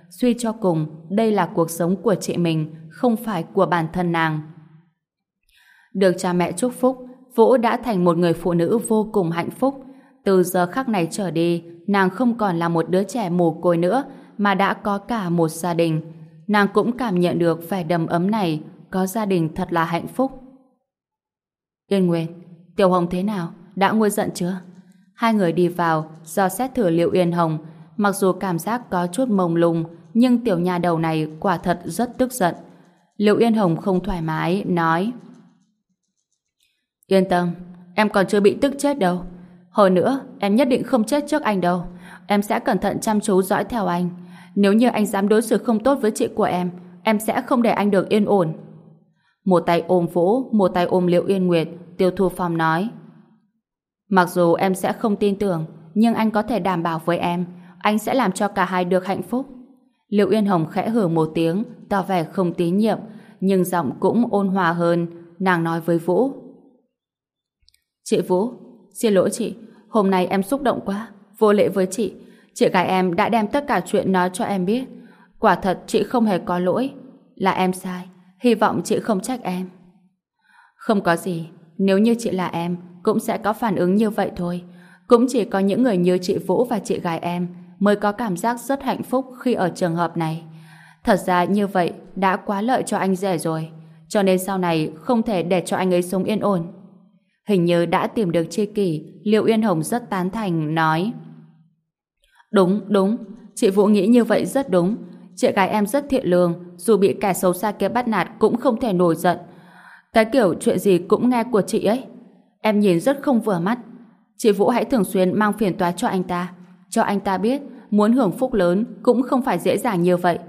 Suy cho cùng, đây là cuộc sống của chị mình, không phải của bản thân nàng. Được cha mẹ chúc phúc, Vũ đã thành một người phụ nữ vô cùng hạnh phúc. Từ giờ khắc này trở đi, nàng không còn là một đứa trẻ mồ côi nữa, mà đã có cả một gia đình. Nàng cũng cảm nhận được vẻ đầm ấm này, có gia đình thật là hạnh phúc. Yên Nguyệt, Tiểu Hồng thế nào? Đã nguôi giận chưa? Hai người đi vào, dò xét thử Liệu Yên Hồng. Mặc dù cảm giác có chút mông lung, nhưng tiểu nha đầu này quả thật rất tức giận. Liệu Yên Hồng không thoải mái, nói: Yên tâm, em còn chưa bị tức chết đâu. Hồi nữa, em nhất định không chết trước anh đâu. Em sẽ cẩn thận chăm chú dõi theo anh. Nếu như anh dám đối xử không tốt với chị của em sẽ không để anh được yên ổn. Một tay ôm Vũ, một tay ôm Liệu Yên Nguyệt, Tiêu Thu Phong nói: Mặc dù em sẽ không tin tưởng, nhưng anh có thể đảm bảo với em, anh sẽ làm cho cả hai được hạnh phúc. Liệu Yên Hồng khẽ hừ một tiếng, tỏ vẻ không tín nhiệm, nhưng giọng cũng ôn hòa hơn. Nàng nói với Vũ: Chị Vũ, xin lỗi chị, hôm nay em xúc động quá, vô lễ với chị. Chị gái em đã đem tất cả chuyện nói cho em biết. Quả thật chị không hề có lỗi, là em sai, hy vọng chị không trách em. Không có gì, nếu như chị là em, cũng sẽ có phản ứng như vậy thôi. Cũng chỉ có những người như chị Vũ và chị gái em mới có cảm giác rất hạnh phúc khi ở trường hợp này. Thật ra như vậy đã quá lợi cho anh rể rồi, cho nên sau này không thể để cho anh ấy sống yên ổn. Hình như đã tìm được tri kỷ, Liệu Yên Hồng rất tán thành, nói: Đúng, chị Vũ nghĩ như vậy rất đúng. Chị gái em rất thiện lương, dù bị kẻ xấu xa kia bắt nạt cũng không thể nổi giận. Cái kiểu chuyện gì cũng nghe của chị ấy, em nhìn rất không vừa mắt. Chị Vũ hãy thường xuyên mang phiền toái cho anh ta biết muốn hưởng phúc lớn cũng không phải dễ dàng như vậy.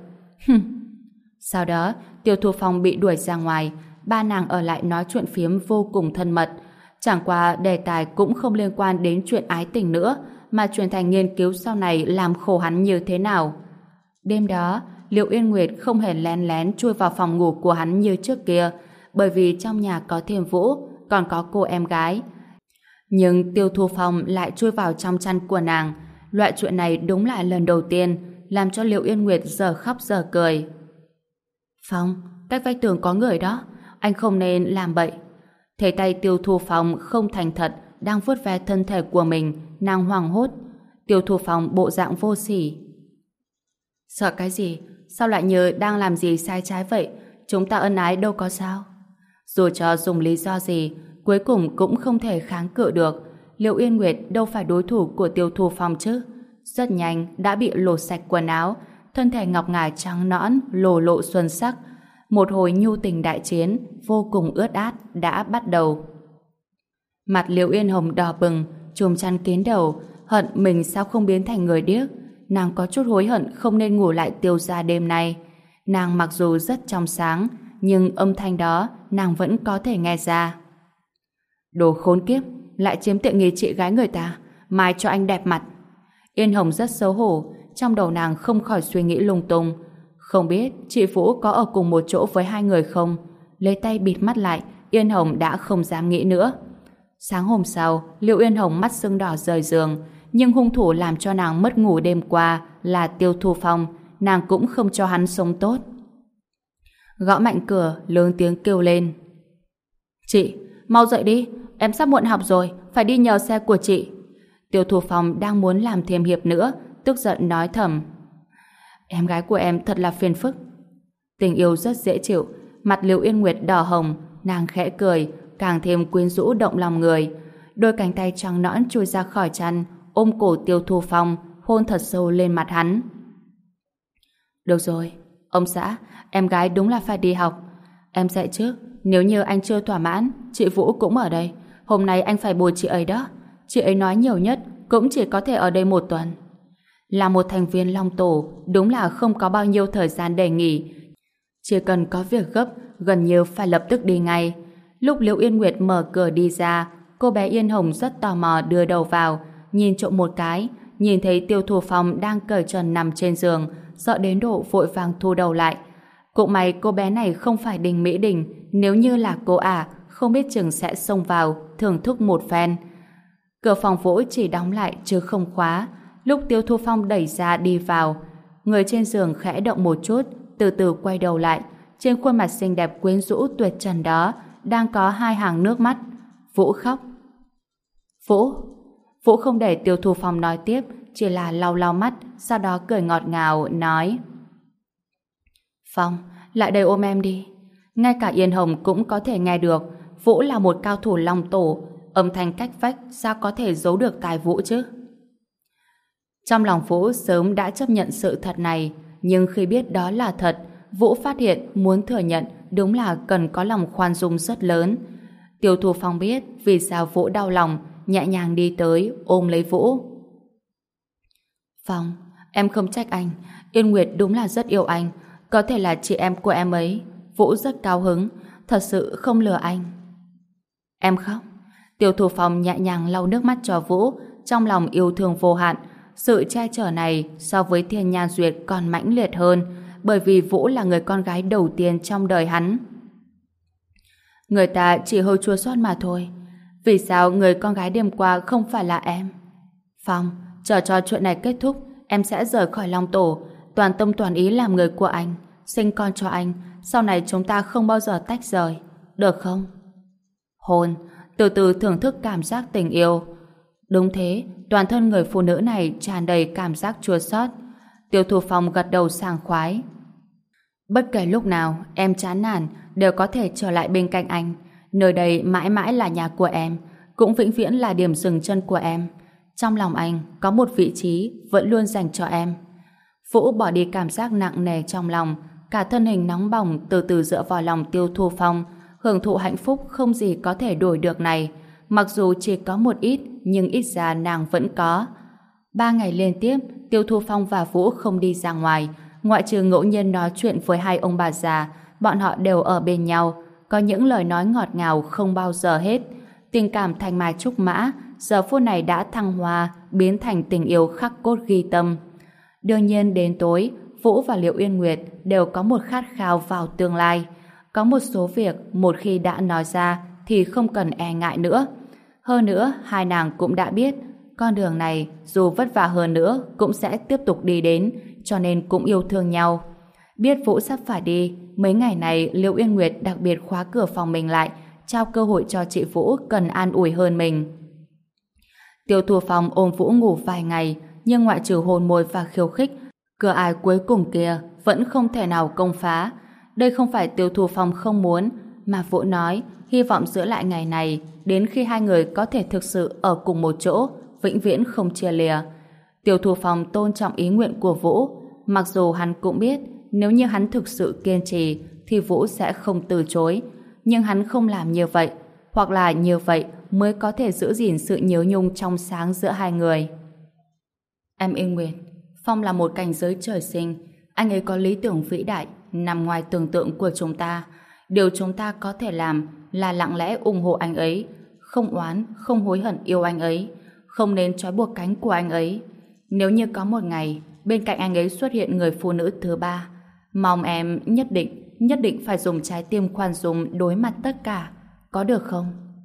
Sau đó, Tiêu Thu Phong bị đuổi ra ngoài, ba nàng ở lại nói chuyện phiếm vô cùng thân mật. Chẳng qua đề tài cũng không liên quan đến chuyện ái tình nữa, mà chuyển thành nghiên cứu sau này làm khổ hắn như thế nào. Đêm đó, Liệu Yên Nguyệt không hề lén lén chui vào phòng ngủ của hắn như trước kia, bởi vì trong nhà có thêm Vũ, còn có cô em gái. Nhưng Tiêu Thu Phong lại chui vào trong chăn của nàng. Loại chuyện này đúng là lần đầu tiên, làm cho Liệu Yên Nguyệt giờ khóc giờ cười. Phong, cách vách tường có người đó, anh không nên làm bậy. Thấy tay Tiêu Thu Phong không thành thật, đang vuốt ve thân thể của mình, nàng hoảng hốt. Tiêu Thu Phong bộ dạng vô sỉ. Sợ cái gì? Sao lại như đang làm gì sai trái vậy? Chúng ta ân ái đâu có sao? Dù cho dùng lý do gì, cuối cùng cũng không thể kháng cự được. Liệu Yên Nguyệt đâu phải đối thủ của Tiêu Thu Phong chứ? Rất nhanh đã bị lột sạch quần áo, thân thể ngọc ngà trắng nõn, lồ lộ xuân sắc. Một hồi nhu tình đại chiến vô cùng ướt át đã bắt đầu. Mặt Liệu Yên Hồng đỏ bừng, chùm chăn kín đầu, hận mình sao không biến thành người điếc. Nàng có chút hối hận không nên ngủ lại Tiêu gia đêm nay. Nàng mặc dù rất trong sáng, nhưng âm thanh đó nàng vẫn có thể nghe ra. Đồ khốn kiếp, lại chiếm tiện nghi chị gái người ta, mai cho anh đẹp mặt. Yên Hồng rất xấu hổ, trong đầu nàng không khỏi suy nghĩ lung tung. Không biết chị Vũ có ở cùng một chỗ với hai người không? Lấy tay bịt mắt lại, Yên Hồng đã không dám nghĩ nữa. Sáng hôm sau, Liệu Yên Hồng mắt sưng đỏ rời giường, nhưng hung thủ làm cho nàng mất ngủ đêm qua là Tiêu Thu Phong, nàng cũng không cho hắn sống tốt. Gõ mạnh cửa, lớn tiếng kêu lên: Chị, mau dậy đi, em sắp muộn học rồi, phải đi nhờ xe của chị. Tiêu Thu Phong đang muốn làm thêm hiệp nữa, tức giận nói thầm: Em gái của em thật là phiền phức. Tình yêu rất dễ chịu, mặt Liệu Yên Nguyệt đỏ hồng, nàng khẽ cười, càng thêm quyến rũ động lòng người. Đôi cánh tay trắng nõn chui ra khỏi chăn, ôm cổ Tiêu Thu Phong, hôn thật sâu lên mặt hắn. Được rồi, ông xã, em gái đúng là phải đi học. Em dạy trước, nếu như anh chưa thỏa mãn, chị Vũ cũng ở đây. Hôm nay anh phải bồi chị ấy đó. Chị ấy nói nhiều nhất cũng chỉ có thể ở đây 1 tuần. Là một thành viên Long Tổ, đúng là không có bao nhiêu thời gian để nghỉ. Chỉ cần có việc gấp, gần như phải lập tức đi ngay. Lúc Liễu Yên Nguyệt mở cửa đi ra, cô bé Yên Hồng rất tò mò đưa đầu vào, nhìn trộm một cái, nhìn thấy Tiêu Thu Phong đang cởi trần nằm trên giường, sợ đến độ vội vàng thu đầu lại. Cũng may cô bé này không phải Đình Mỹ Đình, nếu như là cô không biết chừng sẽ xông vào, thưởng thức một phen. Cửa phòng Vũ chỉ đóng lại chứ không khóa. Lúc Tiêu Thu Phong đẩy ra đi vào, Người trên giường khẽ động một chút, từ từ quay đầu lại. Trên khuôn mặt xinh đẹp quyến rũ tuyệt trần đó đang có hai hàng nước mắt. Vũ khóc. Vũ! Vũ không để Tiêu Thu Phong nói tiếp, chỉ là lau lau mắt, sau đó cười ngọt ngào, nói: Phong, lại đây ôm em đi. Ngay cả Yên Hồng cũng có thể nghe được. Vũ là một cao thủ long tổ, âm thanh cách vách sao có thể giấu được tai Vũ chứ? Trong lòng Vũ sớm đã chấp nhận sự thật này, nhưng khi biết đó là thật, Vũ phát hiện muốn thừa nhận đúng là cần có lòng khoan dung rất lớn. Tiêu Thu Phong biết vì sao Vũ đau lòng, nhẹ nhàng đi tới ôm lấy Vũ. Phong, em không trách anh. Yên Nguyệt đúng là rất yêu anh, có thể là chị em của em ấy. Vũ rất cao hứng, thật sự không lừa anh. Em khóc. Tiêu Thu Phong nhẹ nhàng lau nước mắt cho Vũ, trong lòng yêu thương vô hạn. Sự che chở này so với Thiên Nhan Duyệt còn mãnh liệt hơn, bởi vì Vũ là người con gái đầu tiên trong đời hắn. Người ta chỉ hơi chua xót mà thôi. Vì sao người con gái đêm qua không phải là em? Phong, chờ cho chuyện này kết thúc, em sẽ rời khỏi Long Tổ, toàn tâm toàn ý làm người của anh, sinh con cho anh, sau này chúng ta không bao giờ tách rời, được không? Hôn, từ từ thưởng thức cảm giác tình yêu. Đúng thế, toàn thân người phụ nữ này tràn đầy cảm giác chua xót. Tiêu Thu Phong gật đầu sảng khoái. Bất kể lúc nào em chán nản đều có thể trở lại bên cạnh anh. Nơi đây mãi mãi là nhà của em, cũng vĩnh viễn là điểm dừng chân của em. Trong lòng anh có một vị trí vẫn luôn dành cho em. Vũ bỏ đi cảm giác nặng nề trong lòng, cả thân hình nóng bỏng từ từ dựa vào lòng Tiêu Thu Phong, hưởng thụ hạnh phúc không gì có thể đổi được này. Mặc dù chỉ có một ít, nhưng ít ra nàng vẫn có. 3 ngày liên tiếp, Tiêu Thu Phong và Vũ không đi ra ngoài, ngoại trừ ngẫu nhiên nói chuyện với hai ông bà già, bọn họ đều ở bên nhau, có những lời nói ngọt ngào không bao giờ hết. Tình cảm thanh mai trúc mã giờ phút này đã thăng hoa, biến thành tình yêu khắc cốt ghi tâm. Đương nhiên đến tối, Vũ và Liệu Uyên Nguyệt đều có một khát khao vào tương lai. Có một số việc một khi đã nói ra thì không cần e ngại nữa. Hơn nữa, hai nàng cũng đã biết con đường này dù vất vả hơn nữa cũng sẽ tiếp tục đi đến, cho nên cũng yêu thương nhau. Biết Vũ sắp phải đi, mấy ngày này Liệu Uyên Nguyệt đặc biệt khóa cửa phòng mình lại, trao cơ hội cho chị Vũ cần an ủi hơn mình. Tiêu Thu Phong ôm Vũ ngủ vài ngày, nhưng ngoại trừ hôn môi và khiêu khích, cửa ải cuối cùng kia vẫn không thể nào công phá. Đây không phải Tiêu Thu Phong không muốn, mà Vũ nói hy vọng giữ lại ngày này đến khi hai người có thể thực sự ở cùng một chỗ, vĩnh viễn không chia lìa. Tiêu Thu Phong tôn trọng ý nguyện của Vũ, mặc dù hắn cũng biết nếu như hắn thực sự kiên trì thì Vũ sẽ không từ chối, nhưng hắn không làm như vậy, hoặc là như vậy mới có thể giữ gìn sự nhớ nhung trong sáng giữa hai người. Em Yên Nguyệt, Phong là một cảnh giới trời sinh, anh ấy có lý tưởng vĩ đại nằm ngoài tưởng tượng của chúng ta. Điều chúng ta có thể làm là lặng lẽ ủng hộ anh ấy, không oán, không hối hận yêu anh ấy, không nên trói buộc cánh của anh ấy. Nếu như có một ngày bên cạnh anh ấy xuất hiện người phụ nữ thứ ba, mong em nhất định phải dùng trái tim khoan dung đối mặt tất cả, có được không?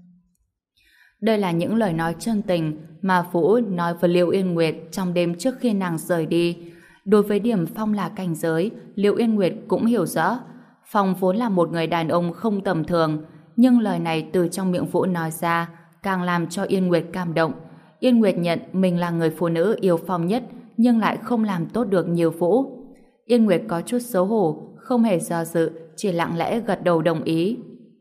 Đây là những lời nói chân tình mà Vũ nói với Liệu Yên Nguyệt trong đêm trước khi nàng rời đi. Đối với điểm Phong là cảnh giới, Liệu Yên Nguyệt cũng hiểu rõ. Phong vốn là một người đàn ông không tầm thường, nhưng lời này từ trong miệng Vũ nói ra càng làm cho Yên Nguyệt cảm động. Yên Nguyệt nhận mình là người phụ nữ yêu Phong nhất, nhưng lại không làm tốt được nhiều Vũ. Yên Nguyệt có chút xấu hổ, không hề do dự, chỉ lặng lẽ gật đầu đồng ý.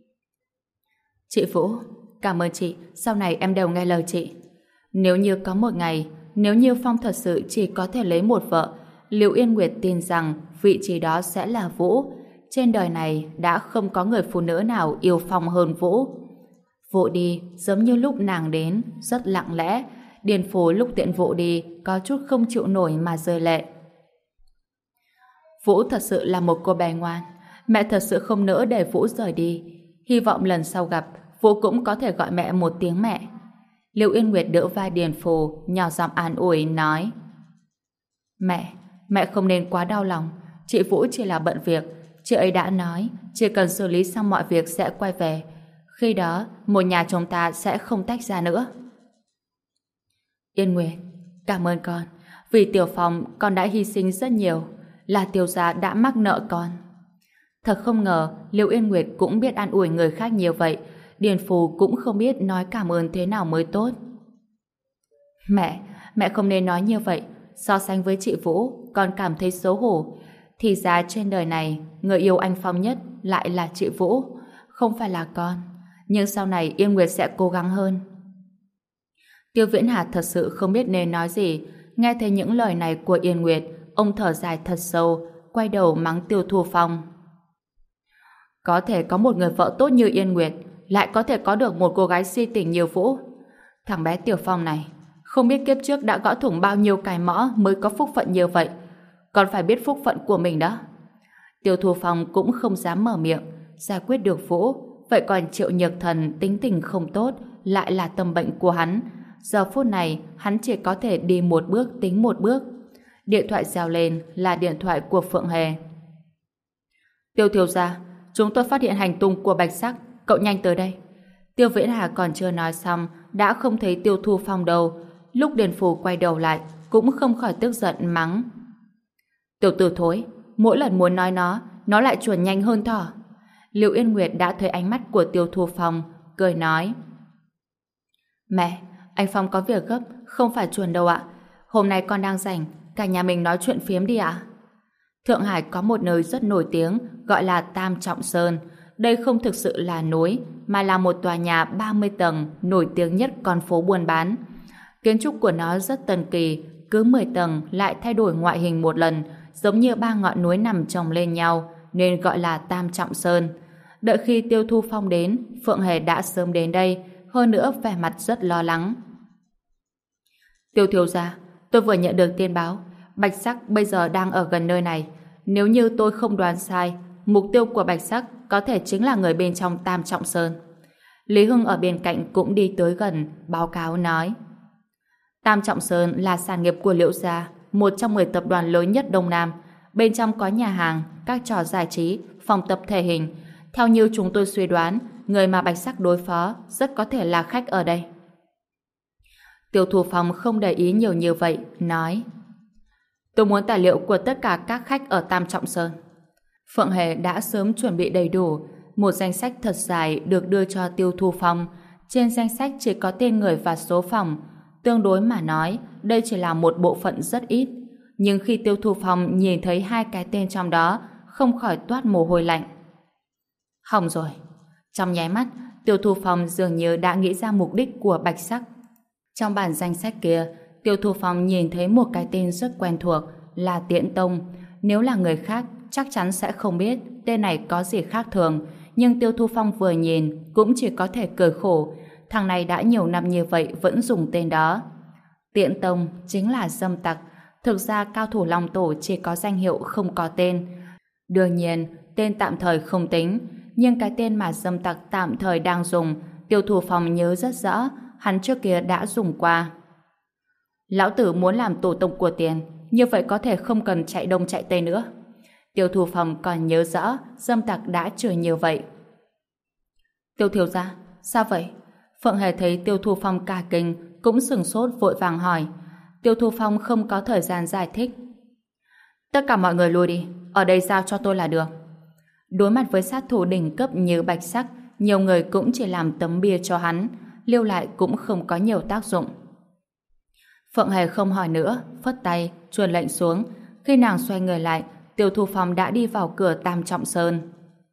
Chị Vũ, cảm ơn chị, sau này em đều nghe lời chị. Nếu như có một ngày, nếu như Phong thật sự chỉ có thể lấy một vợ, Liệu Yên Nguyệt tin rằng vị trí đó sẽ là Vũ. Trên đời này đã không có người phụ nữ nào yêu Phong hơn Vũ. Vũ đi giống như lúc nàng đến, rất lặng lẽ. Điền Phú lúc tiện Vũ đi có chút không chịu nổi mà rơi lệ. Vũ thật sự là một cô bé ngoan, mẹ thật sự không nỡ để Vũ rời đi. Hy vọng lần sau gặp Vũ cũng có thể gọi mẹ một tiếng mẹ. Liệu Yên Nguyệt đỡ vai Điền Phù, nhỏ giọng an ủi nói: Mẹ không nên quá đau lòng. Chị Vũ chỉ là bận việc. Chị ấy đã nói chỉ cần xử lý xong mọi việc sẽ quay về. Khi đó một nhà chúng ta sẽ không tách ra nữa. Yên Nguyệt, cảm ơn con. Vì Tiểu Phong con đã hy sinh rất nhiều, là Tiểu gia đã mắc nợ con. Thật không ngờ Liễu Yên Nguyệt cũng biết an ủi người khác nhiều vậy. Điền Phù cũng không biết nói cảm ơn thế nào mới tốt. Mẹ không nên nói như vậy. So sánh với chị Vũ, con cảm thấy xấu hổ. Thì ra trên đời này, người yêu anh Phong nhất lại là chị Vũ, không phải là con. Nhưng sau này Yên Nguyệt sẽ cố gắng hơn. Tiêu Viễn Hà thật sự không biết nên nói gì. Nghe thấy những lời này của Yên Nguyệt, ông thở dài thật sâu, quay đầu mắng Tiêu Thu Phong. Có thể có một người vợ tốt như Yên Nguyệt, lại có thể có được một cô gái si tình như Vũ. Thằng bé Tiểu Phong này, không biết kiếp trước đã gõ thủng bao nhiêu cái mõ mới có phúc phận như vậy. Còn phải biết phúc phận của mình đó. Tiêu Thu Phong cũng không dám mở miệng. Giải quyết được Vũ, vậy còn Triệu Nhược Thần tính tình không tốt, lại là tâm bệnh của hắn. Giờ phút này, hắn chỉ có thể đi một bước tính một bước. Điện thoại reo lên là điện thoại của Phượng Hề. Tiêu thiếu gia, chúng tôi phát hiện hành tung của Bạch Sắc, cậu nhanh tới đây. Tiêu Viễn Hà còn chưa nói xong, đã không thấy Tiêu Thu Phong đâu. Lúc Điền Phù quay đầu lại, cũng không khỏi tức giận mắng. Tiểu tử thối, mỗi lần muốn nói nó lại chuồn nhanh hơn thỏ. Liễu Yên Nguyệt đã thấy ánh mắt của Tiêu Thu Phong, cười nói. Mẹ, anh Phong có việc gấp, không phải chuồn đâu ạ. Hôm nay con đang rảnh, cả nhà mình nói chuyện phiếm đi ạ. Thượng Hải có một nơi rất nổi tiếng, gọi là Tam Trọng Sơn. Đây không thực sự là núi, mà là một tòa nhà 30 tầng, nổi tiếng nhất con phố buôn bán. Kiến trúc của nó rất tân kỳ, cứ 10 tầng lại thay đổi ngoại hình một lần, giống như ba ngọn núi nằm chồng lên nhau, nên gọi là Tam Trọng Sơn. Đợi khi Tiêu Thu Phong đến, Phượng Hề đã sớm đến đây, hơn nữa vẻ mặt rất lo lắng. Tiêu thiếu gia, tôi vừa nhận được tin báo, Bạch Sắc bây giờ đang ở gần nơi này. Nếu như tôi không đoán sai, mục tiêu của Bạch Sắc có thể chính là người bên trong Tam Trọng Sơn. Lý Hưng ở bên cạnh cũng đi tới gần, báo cáo nói. Tam Trọng Sơn là sản nghiệp của Liễu gia, một trong 10 tập đoàn lớn nhất Đông Nam. Bên trong có nhà hàng, các trò giải trí, phòng tập thể hình. Theo như chúng tôi suy đoán, người mà Bạch Sắc đối phó rất có thể là khách ở đây. Tiêu Thu Phong không để ý nhiều như vậy, nói. Tôi muốn tài liệu của tất cả các khách ở Tam Trọng Sơn. Phượng Hề đã sớm chuẩn bị đầy đủ. Một danh sách thật dài được đưa cho Tiêu Thu Phong. Trên danh sách chỉ có tên người và số phòng. Tương đối mà nói, đây chỉ là một bộ phận rất ít. Nhưng khi Tiêu Thu Phong nhìn thấy hai cái tên trong đó, không khỏi toát mồ hôi lạnh. Hỏng rồi. Trong nháy mắt, Tiêu Thu Phong dường như đã nghĩ ra mục đích của Bạch Sắc. Trong bản danh sách kia, Tiêu Thu Phong nhìn thấy một cái tên rất quen thuộc là Tiễn Tông. Nếu là người khác, chắc chắn sẽ không biết tên này có gì khác thường. Nhưng Tiêu Thu Phong vừa nhìn cũng chỉ có thể cười khổ. Thằng này đã nhiều năm như vậy vẫn dùng tên đó. Tiễn Tông chính là dâm tặc. Thực ra cao thủ Long Tổ chỉ có danh hiệu không có tên. Đương nhiên, tên tạm thời không tính. Nhưng cái tên mà dâm tặc tạm thời đang dùng, Tiêu Thu Phong nhớ rất rõ. Hắn trước kia đã dùng qua. Lão tử muốn làm tổ tông của tiền, như vậy có thể không cần chạy đông chạy tây nữa. Tiêu Thu Phong còn nhớ rõ dâm tặc đã chửi nhiều vậy. Tiêu thiếu gia, sao vậy? Phượng Hề thấy Tiêu Thu Phong cả kinh, cũng sửng sốt vội vàng hỏi. Tiêu Thu Phong không có thời gian giải thích. Tất cả mọi người lui đi, ở đây giao cho tôi là được. Đối mặt với sát thủ đỉnh cấp như Bạch Sắc, nhiều người cũng chỉ làm tấm bia cho hắn, lưu lại cũng không có nhiều tác dụng. Phượng Hề không hỏi nữa, phất tay, truyền lệnh xuống. Khi nàng xoay người lại, Tiêu Thu Phong đã đi vào cửa Tam Trọng Sơn.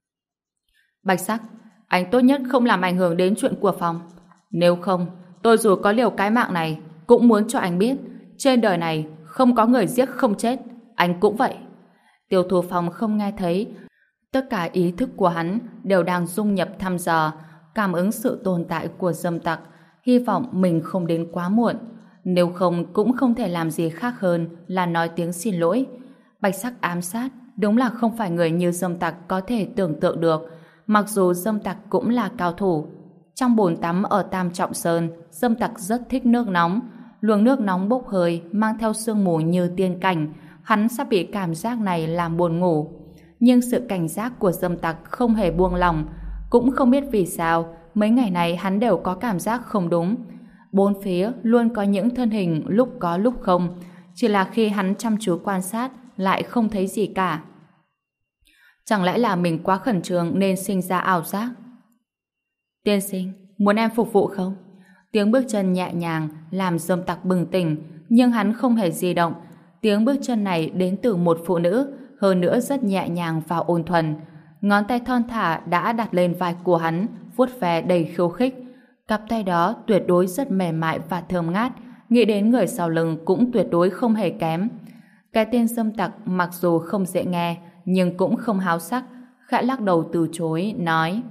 Bạch Sắc, anh tốt nhất không làm ảnh hưởng đến chuyện của Phong. Nếu không, tôi dù có liều cái mạng này, cũng muốn cho anh biết, trên đời này không có người giết không chết, anh cũng vậy. Tiêu Thu Phong không nghe thấy. Tất cả ý thức của hắn đều đang dung nhập thăm dò, cảm ứng sự tồn tại của dâm tặc, hy vọng mình không đến quá muộn. Nếu không cũng không thể làm gì khác hơn là nói tiếng xin lỗi. Bạch Sắc ám sát đúng là không phải người như dâm tặc có thể tưởng tượng được. Mặc dù dâm tặc cũng là cao thủ. Trong bồn tắm ở Tam Trọng Sơn, dâm tặc rất thích nước nóng. Luồng nước nóng bốc hơi mang theo sương mù như tiên cảnh. Hắn sắp bị cảm giác này làm buồn ngủ. Nhưng sự cảnh giác của dâm tặc không hề buông lỏng. Cũng không biết vì sao mấy ngày này hắn đều có cảm giác không đúng. Bốn phía luôn có những thân hình lúc có lúc không. chỉ là khi hắn chăm chú quan sát lại không thấy gì cả. Chẳng lẽ là mình quá khẩn trương nên sinh ra ảo giác? Tiên sinh, muốn em phục vụ không? Tiếng bước chân nhẹ nhàng làm Dâm Tặc bừng tỉnh, nhưng hắn không hề di động. Tiếng bước chân này đến từ một phụ nữ, hơn nữa rất nhẹ nhàng và ôn thuần. Ngón tay thon thả đã đặt lên vai của hắn, vuốt ve đầy khiêu khích. Cặp tay đó tuyệt đối rất mềm mại và thơm ngát, nghĩ đến người sau lưng cũng tuyệt đối không hề kém. Cái tên Dâm Tặc mặc dù không dễ nghe, nhưng cũng không háo sắc, khẽ lắc đầu từ chối, nói: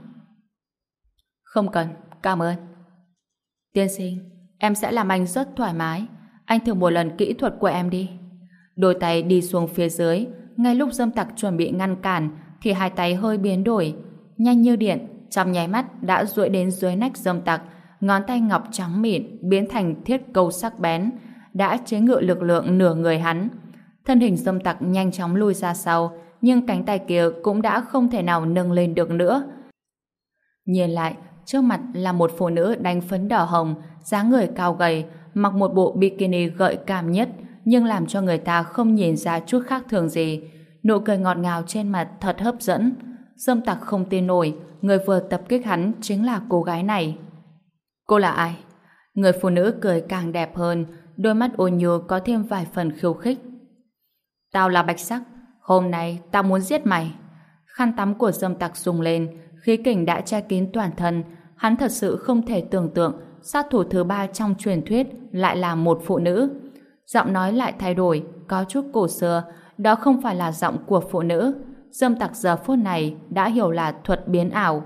Không cần, cảm ơn. Tiên sinh, em sẽ làm anh rất thoải mái. Anh thử một lần kỹ thuật của em đi. Đôi tay đi xuống phía dưới, ngay lúc Dâm Tặc chuẩn bị ngăn cản, thì hai tay hơi biến đổi. Nhanh như điện, trong nháy mắt đã duỗi đến dưới nách Dâm Tặc, ngón tay ngọc trắng mịn biến thành thiết câu sắc bén, đã chế ngự lực lượng nửa người hắn. Thân hình Dâm Tặc nhanh chóng lùi ra sau, nhưng cánh tay kia cũng đã không thể nào nâng lên được nữa. Nhìn lại, trước mặt là một phụ nữ đánh phấn đỏ hồng, dáng người cao gầy, mặc một bộ bikini gợi cảm nhất, nhưng làm cho người ta không nhìn ra chút khác thường gì. Nụ cười ngọt ngào trên mặt thật hấp dẫn. Dâm Tặc không tin nổi, người vừa tập kích hắn chính là cô gái này. Cô là ai? Người phụ nữ cười càng đẹp hơn, đôi mắt ôn nhu có thêm vài phần khiêu khích. Tao là Bạch Sắc, hôm nay tao muốn giết mày. Khăn tắm của Dâm Tặc rung lên, khí kình đã che kín toàn thân. Hắn thật sự không thể tưởng tượng sát thủ thứ ba trong truyền thuyết lại là một phụ nữ. Giọng nói lại thay đổi, có chút cổ xưa, đó không phải là giọng của phụ nữ. Dâm Tặc giờ phút này đã hiểu là thuật biến ảo.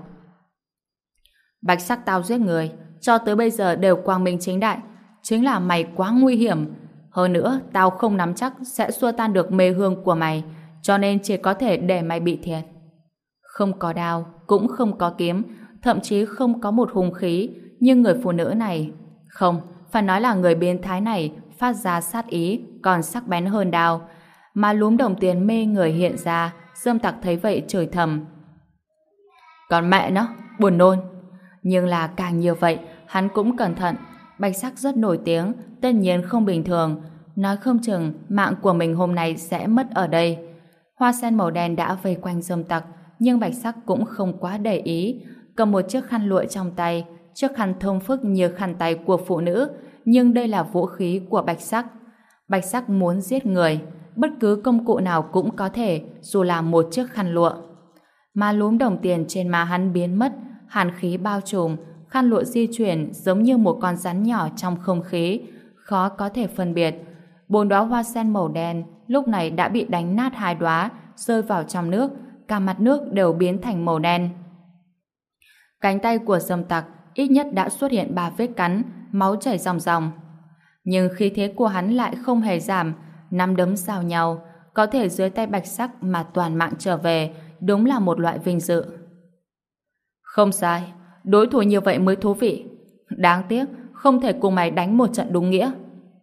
Bạch Sắc tao giết người, cho tới bây giờ đều quang minh chính đại, chính là mày quá nguy hiểm. Hơn nữa, tao không nắm chắc sẽ xua tan được mê hương của mày, cho nên chỉ có thể để mày bị thiệt. Không có đao, cũng không có kiếm, thậm chí không có một hung khí, nhưng người phụ nữ này, không, phải nói là người biến thái này phát ra sát ý còn sắc bén hơn đao. Mà lúm đồng tiền mê người hiện ra, Dâm Tặc thấy vậy chửi thầm. Còn mẹ nó, buồn nôn. Nhưng là càng như vậy, hắn cũng cẩn thận. Bạch Sắc rất nổi tiếng, tất nhiên không bình thường. Nói không chừng mạng của mình hôm nay sẽ mất ở đây. Hoa sen màu đen đã vây quanh Dâm Tặc, nhưng Bạch Sắc cũng không quá để ý. Cầm một chiếc khăn lụa trong tay, chiếc khăn thông phức như khăn tay của phụ nữ, nhưng đây là vũ khí của Bạch Sắc. Bạch Sắc muốn giết người, bất cứ công cụ nào cũng có thể, dù là một chiếc khăn lụa. Mà lúm đồng tiền trên má hắn biến mất, hàn khí bao trùm, khăn lụa di chuyển giống như một con rắn nhỏ trong không khí, khó có thể phân biệt. 4 đóa hoa sen màu đen lúc này đã bị đánh nát 2 đóa, rơi vào trong nước, cả mặt nước đều biến thành màu đen. Cánh tay của Dâm Tặc ít nhất đã xuất hiện 3 vết cắn, máu chảy ròng ròng. Nhưng khí thế của hắn lại không hề giảm, nắm đấm giao nhau, có thể dưới tay Bạch Sắc mà toàn mạng trở về, đúng là một loại vinh dự. Không sai, đối thủ như vậy mới thú vị. Đáng tiếc, không thể cùng mày đánh một trận đúng nghĩa.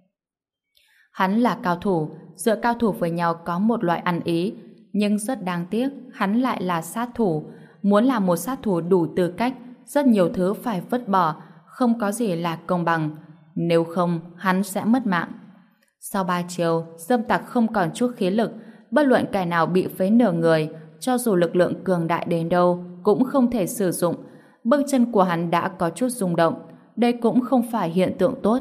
Hắn là cao thủ, giữa cao thủ với nhau có một loại ăn ý, nhưng rất đáng tiếc, hắn lại là sát thủ. Muốn làm một sát thủ đủ tư cách, rất nhiều thứ phải vứt bỏ, không có gì là công bằng. Nếu không, hắn sẽ mất mạng. Sau 3 chiều, Dâm Tặc không còn chút khí lực, bất luận kẻ nào bị phế nửa người, cho dù lực lượng cường đại đến đâu, cũng không thể sử dụng. Bước chân của hắn đã có chút rung động, đây cũng không phải hiện tượng tốt.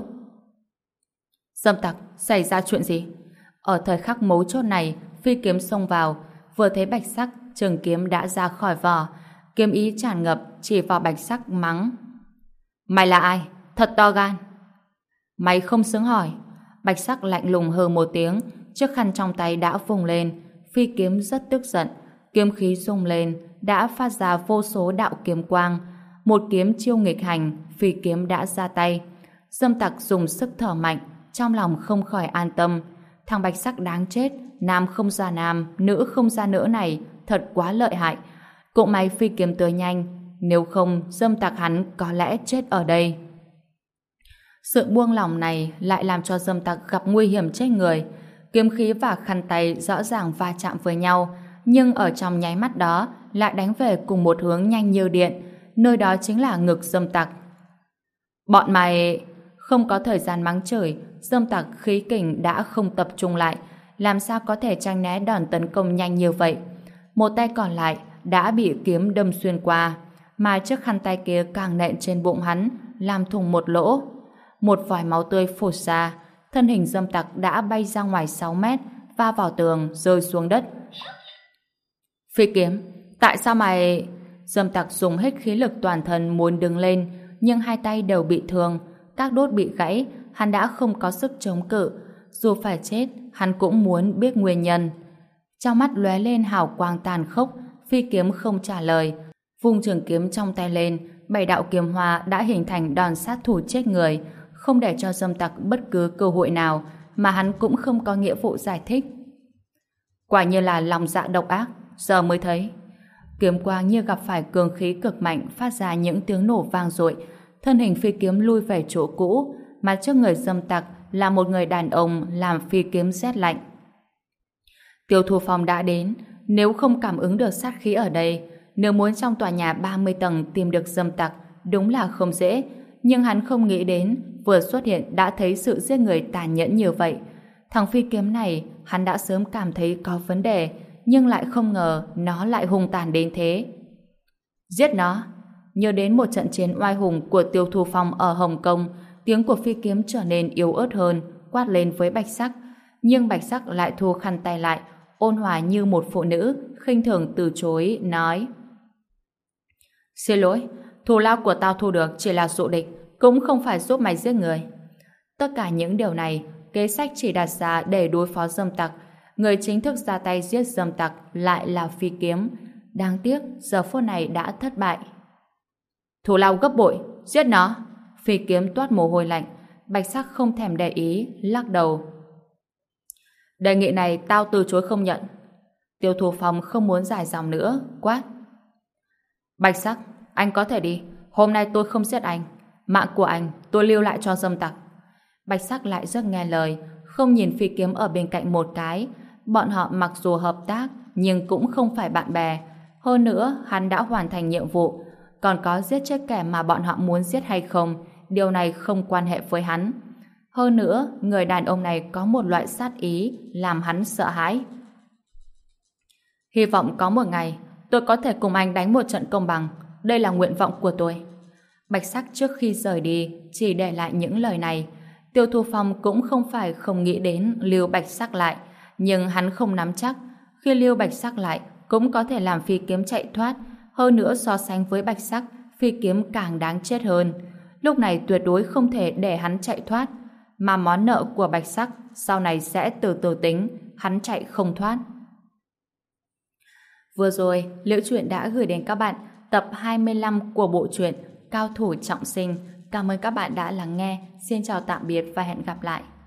Dâm Tặc, xảy ra chuyện gì? Ở thời khắc mấu chốt này, phi kiếm xông vào, vừa thấy Bạch Sắc, trường kiếm đã ra khỏi vỏ, kiếm ý tràn ngập, chỉ vào Bạch Sắc mắng. Mày là ai? Thật to gan. Mày không xứng hỏi. Bạch Sắc lạnh lùng hừ một tiếng, chiếc khăn trong tay đã vùng lên, phi kiếm rất tức giận, kiếm khí rung lên, đã phát ra vô số đạo kiếm quang. Một kiếm chiêu nghịch hành, phi kiếm đã ra tay. Dâm Tặc dùng sức thở mạnh, trong lòng không khỏi an tâm. Thằng Bạch Sắc đáng chết, nam không ra nam, nữ không ra nữ này, thật quá lợi hại. Cũng may phi kiếm tới nhanh, nếu không Dâm Tặc hắn có lẽ chết ở đây. Sự buông lỏng này lại làm cho Dâm Tặc gặp nguy hiểm chết người. Kiếm khí và khăn tay rõ ràng va chạm với nhau, nhưng ở trong nháy mắt đó lại đánh về cùng một hướng nhanh như điện, nơi đó chính là ngực Dâm Tặc. Bọn mày... Không có thời gian mắng chửi, dâm tặc khí kình đã không tập trung lại, làm sao có thể tránh né đòn tấn công nhanh như vậy. Một tay còn lại đã bị kiếm đâm xuyên qua, mà chiếc khăn tay kia càng nện trên bụng hắn, làm thủng một lỗ. Một vòi máu tươi phụt ra, thân hình dâm tặc đã bay ra ngoài 6 mét, va vào tường, rơi xuống đất. Phi kiếm, tại sao mày... Dâm tặc dùng hết khí lực toàn thân muốn đứng lên, nhưng hai tay đều bị thương, các đốt bị gãy, hắn đã không có sức chống cự. Dù phải chết, hắn cũng muốn biết nguyên nhân. Trong mắt lóe lên hào quang tàn khốc, phi kiếm không trả lời. Vung trường kiếm trong tay lên, 7 đạo kiếm hoa đã hình thành đòn sát thủ chết người, không để cho dâm tặc bất cứ cơ hội nào, mà hắn cũng không có nghĩa vụ giải thích. Quả như là lòng dạ độc ác, giờ mới thấy. Kiếm quang như gặp phải cường khí cực mạnh, phát ra những tiếng nổ vang dội, thân hình phi kiếm lui về chỗ cũ, mà trước người dâm tặc là một người đàn ông làm phi kiếm rét lạnh. Tiêu Thu Phong đã đến, nếu không cảm ứng được sát khí ở đây, nếu muốn trong tòa nhà 30 tầng tìm được dâm tặc, đúng là không dễ, nhưng hắn không nghĩ đến, vừa xuất hiện đã thấy sự giết người tàn nhẫn như vậy. Thằng phi kiếm này, hắn đã sớm cảm thấy có vấn đề, nhưng lại không ngờ nó lại hung tàn đến thế. Giết nó! Nhớ đến một trận chiến oai hùng của Tiêu Thu Phong ở Hồng Kông, tiếng của phi kiếm trở nên yếu ớt hơn, quát lên với Bạch Sắc, nhưng Bạch Sắc lại thu khăn tay lại, ôn hòa như một phụ nữ, khinh thường từ chối, nói: Xin lỗi, thù lao của tao thu được chỉ là dụ địch, cũng không phải giúp mày giết người. Tất cả những điều này, kế sách chỉ đặt ra để đối phó dâm tặc. Người chính thức ra tay giết dâm tặc lại là phi kiếm. Đáng tiếc, giờ phút này đã thất bại. Thù lao gấp bội, giết nó! Phi kiếm toát mồ hôi lạnh. Bạch Sắc không thèm để ý, lắc đầu. Đề nghị này tao từ chối không nhận. Tiêu Thu Phong không muốn dài dòng nữa, quát: Bạch Sắc, anh có thể đi. Hôm nay tôi không giết anh. Mạng của anh tôi lưu lại cho dâm tặc. Bạch Sắc lại rất nghe lời, không nhìn phi kiếm ở bên cạnh một cái. Bọn họ mặc dù hợp tác, nhưng cũng không phải bạn bè. Hơn nữa, hắn đã hoàn thành nhiệm vụ. Còn có giết chết kẻ mà bọn họ muốn giết hay không, điều này không quan hệ với hắn. Hơn nữa, người đàn ông này có một loại sát ý làm hắn sợ hãi. Hy vọng có một ngày tôi có thể cùng anh đánh một trận công bằng. Đây là nguyện vọng của tôi. Bạch Sắc trước khi rời đi chỉ để lại những lời này. Tiêu Thu Phong cũng không phải không nghĩ đến lưu Bạch Sắc lại, nhưng hắn không nắm chắc. Khi lưu Bạch Sắc lại cũng có thể làm phi kiếm chạy thoát. Hơn nữa so sánh với Bạch Sắc, phi kiếm càng đáng chết hơn. Lúc này tuyệt đối không thể để hắn chạy thoát, mà món nợ của Bạch Sắc sau này sẽ từ từ tính, hắn chạy không thoát. Vừa rồi, Liễu Chuyện đã gửi đến các bạn tập 25 của bộ truyện Cao Thủ Trọng Sinh. Cảm ơn các bạn đã lắng nghe. Xin chào tạm biệt và hẹn gặp lại.